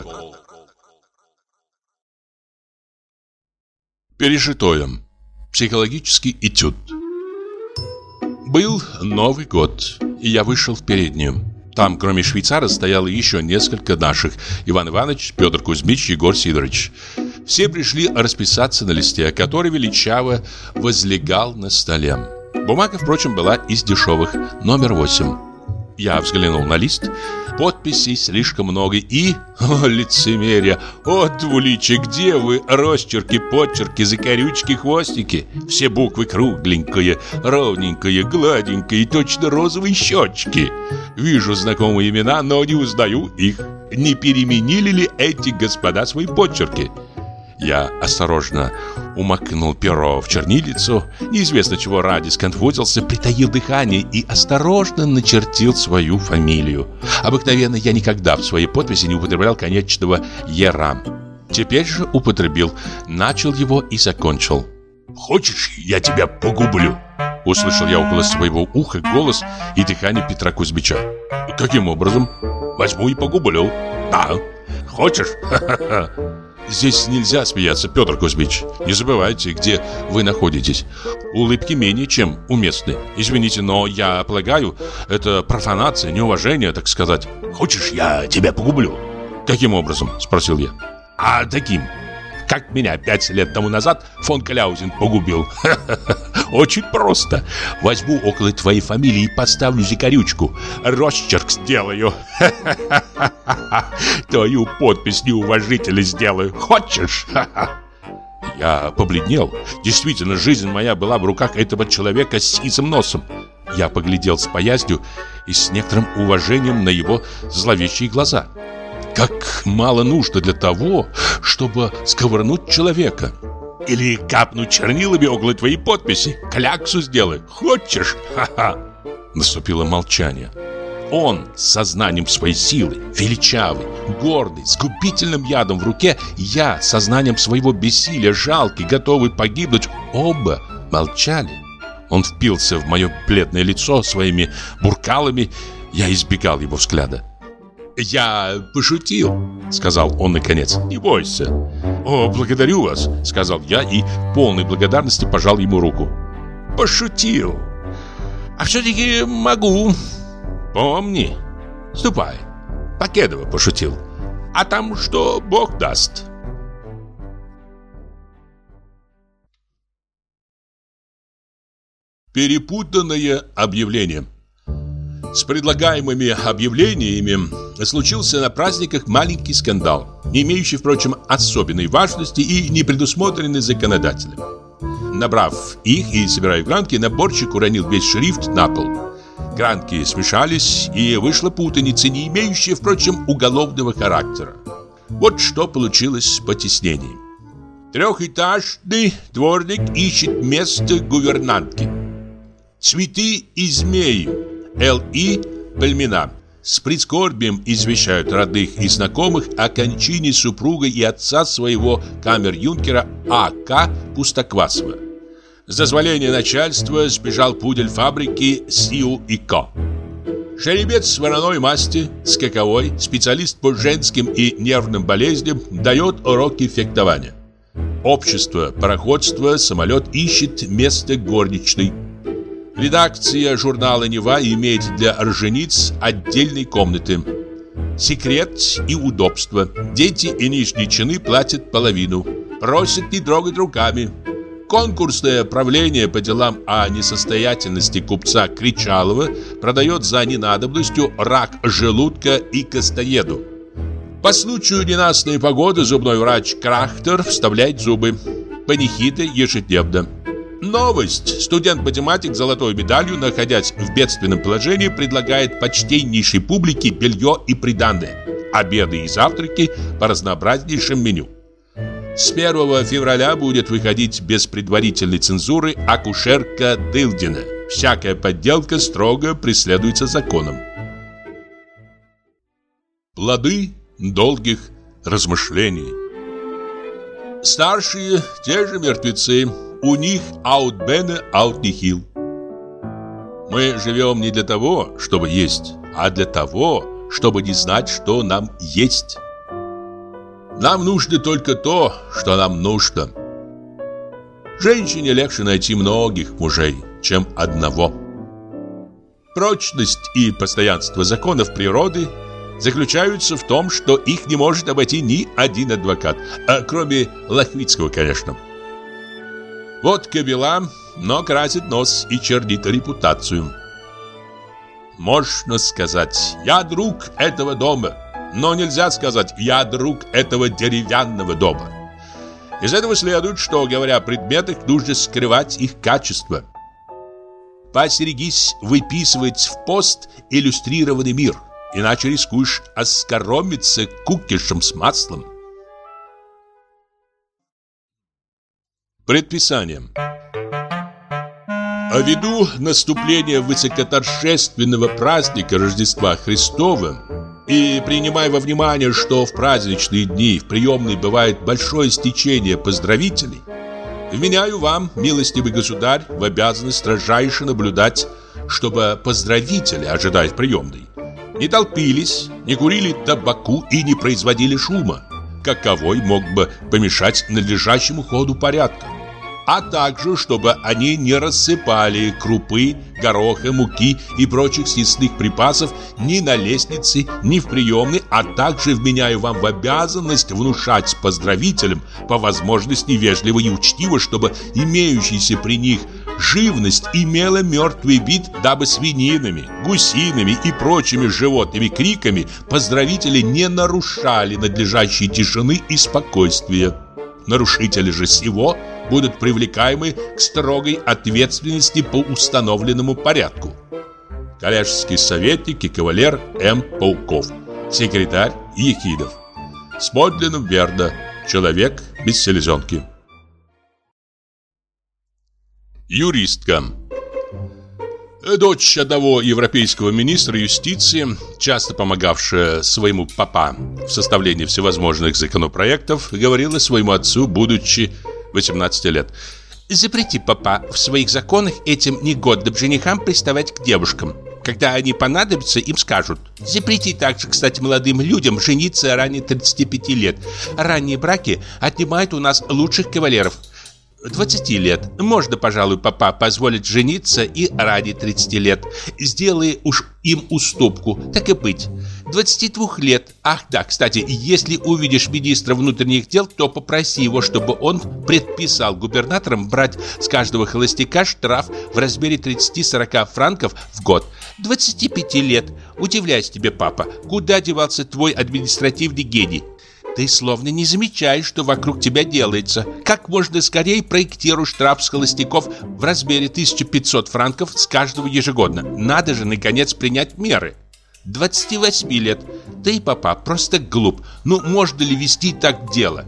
Пережитое. Психологический этюд. Был Новый год, и я вышел в переднюю. Там, кроме швейцара, стояло еще несколько наших: Иван Иванович, Петр Кузьмич, Егор Сидорович. Все пришли расписаться на листе, который величаво возлегал на столе. Бумага, впрочем, была из дешевых, номер 8. Я взглянул на лист. Подписей слишком много и... О, лицемерие! О, двуличие! Где вы? Росчерки, подчерки, закорючки, хвостики. Все буквы кругленькие, ровненькие, гладенькие, точно розовые щечки. Вижу знакомые имена, но не узнаю их. Не переменили ли эти господа свои подчерки? Я осторожно умокнул перо в чернилицу, неизвестно чего ради сконфузился, притаил дыхание и осторожно начертил свою фамилию. Обыкновенно я никогда в своей подписи не употреблял конечного «ера». Теперь же употребил, начал его и закончил. «Хочешь, я тебя погублю?» Услышал я около своего уха голос и дыхание Петра Кузьмича. «Каким образом?» «Возьму и погублю». «Да, хочешь?» «Ха-ха-ха». Здесь нельзя смеяться, Петр Кузьмич. Не забывайте, где вы находитесь. Улыбки менее чем уместны. Извините, но я полагаю, это профанация, неуважение, так сказать. Хочешь, я тебя погублю? Каким образом? Спросил я. А таким. Как меня 5 лет тому назад фон Кляузен погубил. Очень просто. Возьму около твоей фамилии и поставлю закорючку. Росчерк сделаю. Твою подпись неуважительно сделаю. Хочешь? Я побледнел. Действительно, жизнь моя была в руках этого человека с сизым носом. Я поглядел с боязнью и с некоторым уважением на его зловещие глаза. Как мало нужно для того, чтобы сковырнуть человека. Или капнуть чернилами около твоей подписи. Кляксу сделай. Хочешь? Ха-ха. Наступило молчание. Он с сознанием своей силы, величавый, гордый, с губительным ядом в руке. Я с сознанием своего бессилия, жалкий, готовый погибнуть. Оба молчали. Он впился в мое бледное лицо своими буркалами. Я избегал его взгляда. «Я пошутил», — сказал он наконец. «Не бойся». «О, благодарю вас», — сказал я и в полной благодарности пожал ему руку. «Пошутил. А все-таки могу. Помни. Ступай. Покедово пошутил. А там что Бог даст». Перепутанное объявление. С предлагаемыми объявлениями случился на праздниках маленький скандал, не имеющий, впрочем, особенной важности и не предусмотренный законодателем. Набрав их и собирая гранки, наборщик уронил весь шрифт на пол. Гранки смешались, и вышла путаница, не имеющая, впрочем, уголовного характера. Вот что получилось по тиснению. Трехэтажный дворник ищет место гувернантки. Цветы и змеи. Л.И. Пальмина. С прискорбием извещают родных и знакомых о кончине супруга и отца своего камер-юнкера А.К. Пустоквасова. С дозволения начальства сбежал пудель фабрики Сиу и Ко. Жеребец вороной масти, скаковой, специалист по женским и нервным болезням, дает уроки фехтования. Общество, пароходство, самолет ищет место горничной. Редакция журнала «Нева» имеет для оружениц отдельные комнаты. Секрет и удобство. Дети и нижние чины платят половину. Просят не трогать руками. Конкурсное правление по делам о несостоятельности купца Кричалова продает за ненадобностью рак желудка и костоеду. По случаю ненастной погоды зубной врач Крахтер вставляет зубы. Панихиды ежедневно. Новость. Студент-математик с золотой медалью, находясь в бедственном положении, предлагает почтеннейшей публике белье и приданое. Обеды и завтраки по разнообразнейшим меню. С 1 февраля будет выходить без предварительной цензуры акушерка Дылдина. Всякая подделка строго преследуется законом. Плоды долгих размышлений. Старшие те же мертвецы. У них аут бене, аут нихил. Мы живем не для того, чтобы есть, а для того, чтобы не знать, что нам есть. Нам нужно только то, что нам нужно. Женщине легче найти многих мужей, чем одного. Прочность и постоянство законов природы заключаются в том, что их не может обойти ни один адвокат, кроме Лохвицкого, конечно. Водка бела, но красит нос и чернит репутацию. Можно сказать: «Я друг этого дома», но нельзя сказать: «Я друг этого деревянного дома». Из этого следует, что, говоря о предметах, нужно скрывать их качество. Поостерегись выписывать в пост иллюстрированный мир, иначе рискуешь оскоромиться кукишем с маслом. Предписание. Ввиду наступления высокоторжественного праздника Рождества Христова и принимая во внимание, что в праздничные дни в приемной бывает большое стечение поздравителей, вменяю вам, милостивый государь, в обязанность строжайше наблюдать, чтобы поздравители, ожидая в приемной, не толпились, не курили табаку и не производили шума, каковой мог бы помешать надлежащему ходу порядка, а также, чтобы они не рассыпали крупы, гороха, муки и прочих съестных припасов ни на лестнице, ни в приемной, а также вменяю вам в обязанность внушать поздравителям по возможности вежливо и учтиво, чтобы имеющаяся при них живность имела мертвый вид, дабы свининами, гусиными и прочими животными криками поздравители не нарушали надлежащей тишины и спокойствия. Нарушители же сего будут привлекаемы к строгой ответственности по установленному порядку. Коллежский советник и кавалер М. Пауков, секретарь Ехидов. С подлинным верно, человек без селезенки. Юристка. Дочь одного европейского министра юстиции, часто помогавшая своему папа в составлении всевозможных законопроектов, говорила своему отцу, будучи 18 лет: «Запрети, папа, в своих законах этим негодным женихам приставать к девушкам. Когда они понадобятся, им скажут. Запрети также, кстати, молодым людям жениться ранее 35 лет. Ранние браки отнимают у нас лучших кавалеров. 20 лет. Можно, пожалуй, папа, позволить жениться и ради 30 лет. Сделай уж им уступку, так и быть. 22 лет. Ах да, кстати, если увидишь министра внутренних дел, то попроси его, чтобы он предписал губернаторам брать с каждого холостяка штраф в размере 30-40 франков в год. 25 лет. Удивляюсь тебе, папа, куда девался твой административный гений? Ты словно не замечаешь, что вокруг тебя делается. Как можно скорее проектируй штраф с холостяков в размере 1500 франков с каждого ежегодно. Надо же, наконец, принять меры. 28 лет. Ты, папа, просто глуп. Ну, можно ли вести так дело?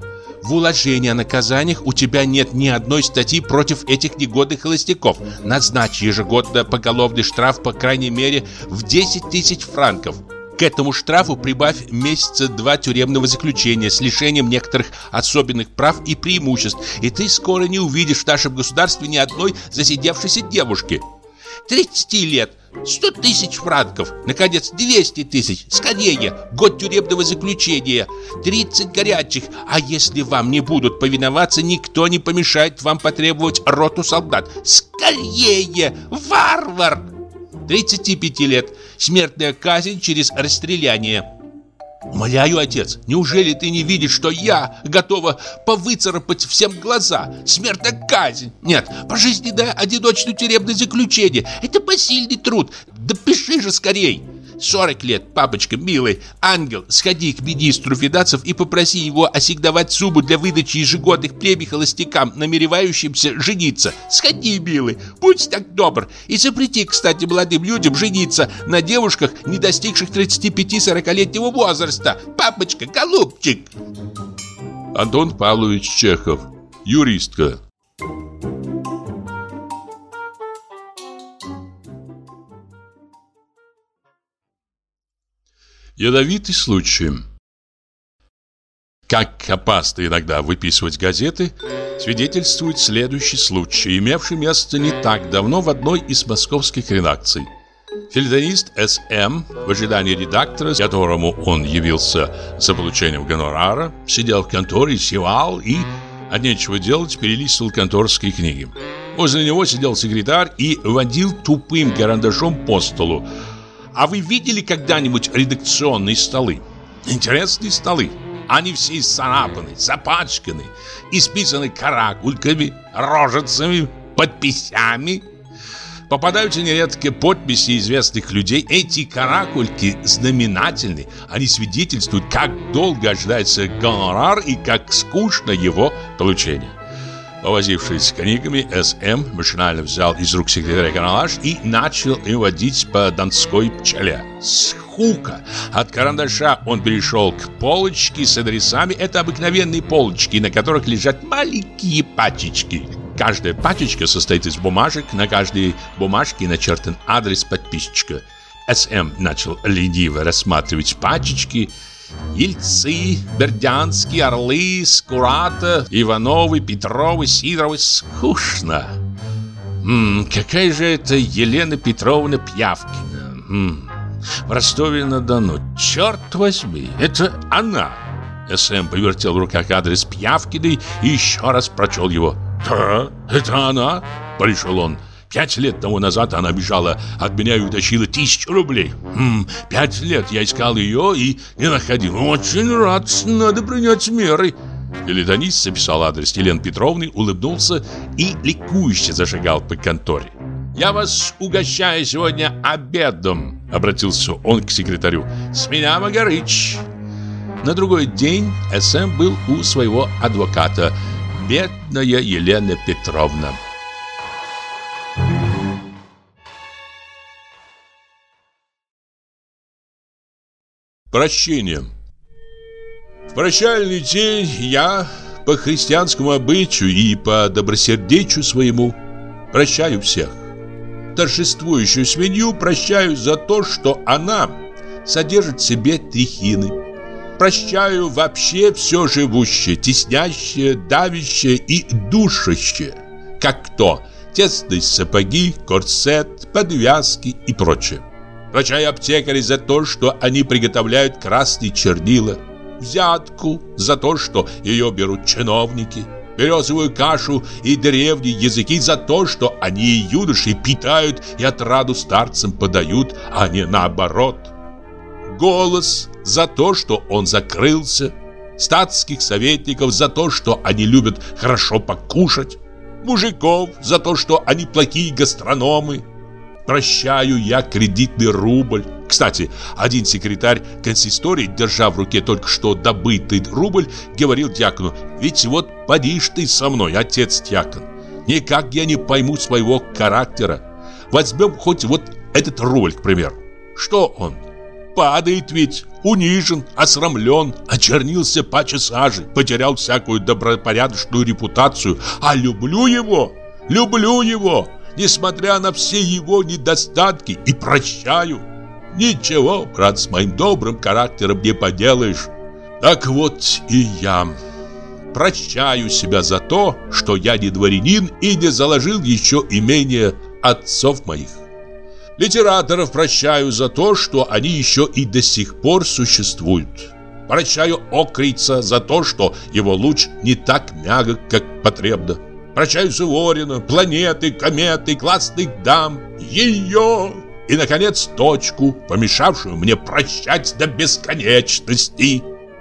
В уложении о наказаниях у тебя нет ни одной статьи против этих негодных холостяков. Назначь ежегодно поголовный штраф по крайней мере в 10 тысяч франков. К этому штрафу прибавь месяца 2 тюремного заключения с лишением некоторых особенных прав и преимуществ, и ты скоро не увидишь в нашем государстве ни одной засидевшейся девушки. 30 лет, 100 тысяч франков, наконец 200 тысяч, скорее, год тюремного заключения, 30 горячих, а если вам не будут повиноваться, никто не помешает вам потребовать роту солдат. Скорее, варвар! 35 лет, смертная казнь через расстреляние. Умоляю, отец, неужели ты не видишь, что я готова повыцарапать всем глаза? Смертная казнь! Нет, пожизненное одиночное тюремное заключение. Это посильный труд. Да пиши же скорей. 40 лет, папочка, милый, ангел, сходи к министру финансов и попроси его ассигновать сумму для выдачи ежегодных премий холостякам, намеревающимся жениться. Сходи, милый, будь так добр. И запрети, кстати, молодым людям жениться на девушках, не достигших 35-40-летнего возраста. Папочка, голубчик. Антон Павлович Чехов. Юристка. Ядовитый случай. Как опасно иногда выписывать газеты, свидетельствует следующий случай, имевший место не так давно в одной из московских редакций. Фельетонист С.М., в ожидании редактора, которому он явился за получением гонорара, сидел в конторе, зевал и, от нечего делать, перелистывал конторские книги. Возле него сидел секретарь и водил тупым карандашом по столу. А вы видели когда-нибудь редакционные столы? Интересные столы. Они все исцарапаны, запачканы, исписаны каракульками, рожицами, подписями. Попадаются нередко подписи известных людей. Эти каракульки знаменательны. Они свидетельствуют, как долго ожидается гонорар и как скучно его получение. Повозившись с книгами, С.М. машинально взял из рук секретаря карандаш и начал им водить по донской пчеле. Скука! От карандаша он перешел к полочке с адресами. Это обыкновенные полочки, на которых лежат маленькие пачечки. Каждая пачечка состоит из бумажек. На каждой бумажке начертан адрес подписчика. С.М. начал лениво рассматривать пачечки. Ельцы, Бердянские, Орлы, Скурата, Ивановы, Петровы, Сидоровы. Скучно. Какая же это Елена Петровна Пьявкина? В Ростове-на-Дону. Черт возьми, это она. С.М. повертел в руках адрес Пьявкиной и еще раз прочел его. Да, это она, порешил он. 5 лет тому назад она бежала от меня и утащила 1000 рублей. 5 лет я искал ее и не находил. Очень рад, надо принять меры. Фельетонист записал адрес Елены Петровны, улыбнулся и ликующе зашагал по конторе. «Я вас угощаю сегодня обедом», — обратился он к секретарю. «С меня Магарыч». На другой день С.М. был у своего адвоката. Бедная Елена Петровна. Прощение. В прощальный день я по христианскому обычаю и по добросердечию своему прощаю всех. Торжествующую свинью прощаю за то, что она содержит в себе трихины. Прощаю вообще все живущее, теснящее, давящее и душащее, как то тесные сапоги, корсет, подвязки и прочее. Прощаю аптекарей за то, что они приготовляют красные чернила, взятку за то, что ее берут чиновники, березовую кашу и древние языки за то, что они юноши питают и отраду старцам подают, а не наоборот. Голос за то, что он закрылся, статских советников за то, что они любят хорошо покушать, мужиков за то, что они плохие гастрономы. Прощаю я кредитный рубль. Кстати, один секретарь консистории, держа в руке только что добытый рубль, говорил дьякону: «Ведь вот поди ж ты со мной, отец дьякон. Никак я не пойму своего характера. Возьмем хоть вот этот рубль, к примеру. Что он? падает ведь, унижен, осрамлен, очернился паче сажи, потерял всякую добропорядочную репутацию. А люблю его, несмотря на все его недостатки, и прощаю. Ничего, брат, с моим добрым характером не поделаешь. Так вот и я прощаю себя за то, что я не дворянин и не заложил еще имение отцов моих. Литераторов прощаю за то, что они еще и до сих пор существуют. Прощаю Окрица за то, что его луч не так мягок, как потребно. Прощаю Суворина, планеты, кометы, классных дам, ее и, наконец, точку, помешавшую мне прощать до бесконечности.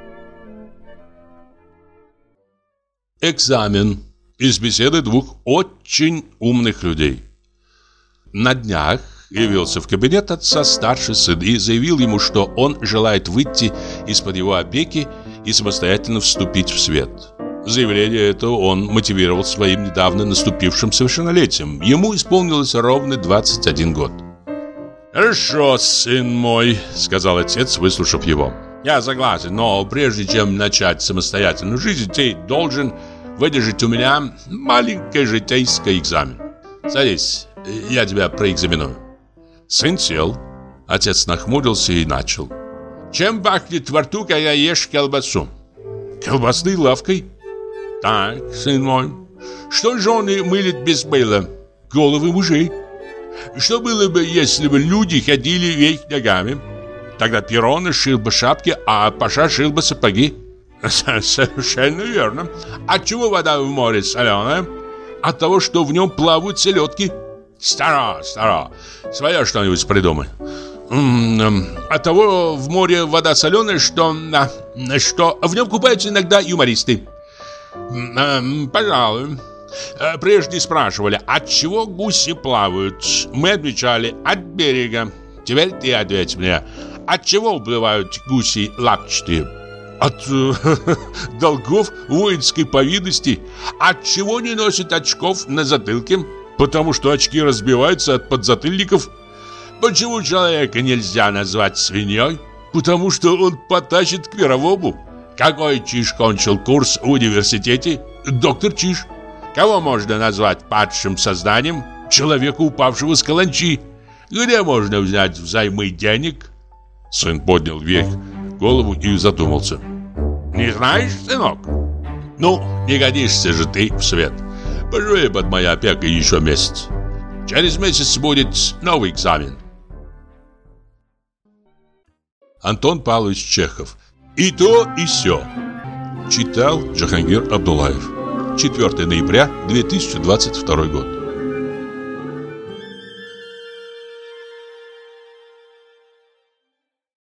Экзамен. Из беседы двух очень умных людей. На днях явился в кабинет отца старший сын и заявил ему, что он желает выйти из-под его опеки и самостоятельно вступить в свет. Заявление это он мотивировал своим недавно наступившим совершеннолетием. Ему исполнилось ровно 21 год. «Хорошо, сын мой», — сказал отец, выслушав его. «Я согласен, но прежде чем начать самостоятельную жизнь, ты должен выдержать у меня маленький житейский экзамен. Садись, я тебя проэкзаменую». Сын сел. Отец нахмурился и начал. «Чем пахнет во рту, когда ешь колбасу?» «Колбасной лавкой». «Так, сын мой, что жены мылят без мыла?» «Головы мужей». «Что было бы, если бы люди ходили вверх ногами?» «Тогда Перрон шил бы шапки, а Паша шил бы сапоги». «Совершенно верно. Отчего вода в море соленая?» «От того, что в нем плавают селедки». «Старо. Свое что-нибудь придумай». «От того в море вода соленая, что в нем купаются иногда юмористы». «Пожалуй. Прежде спрашивали, от чего гуси плавают. Мы отвечали, от берега. Теперь ты ответь мне, от чего уплывают гуси лапчатые?» «От долгов воинской повинности». «От чего не носят очков на затылке?» «Потому что очки разбиваются от подзатыльников». «Почему человека нельзя назвать свиньей?» «Потому что он потащит к мировому». «Какой Чиж кончил курс в университете?» «Доктор Чиж». «Кого можно назвать падшим созданием?» «Человека, упавшего с каланчи». «Где можно взять взаймы денег?» Сын поднял вверх голову и задумался. «Не знаешь, сынок?» «Ну, не годишься же ты в свет. Поживи под моей опекой еще месяц. Через месяц будет новый экзамен». Антон Павлович Чехов. «И то, и сё». Читал Джахангир Абдуллаев. 4 ноября 2022 год.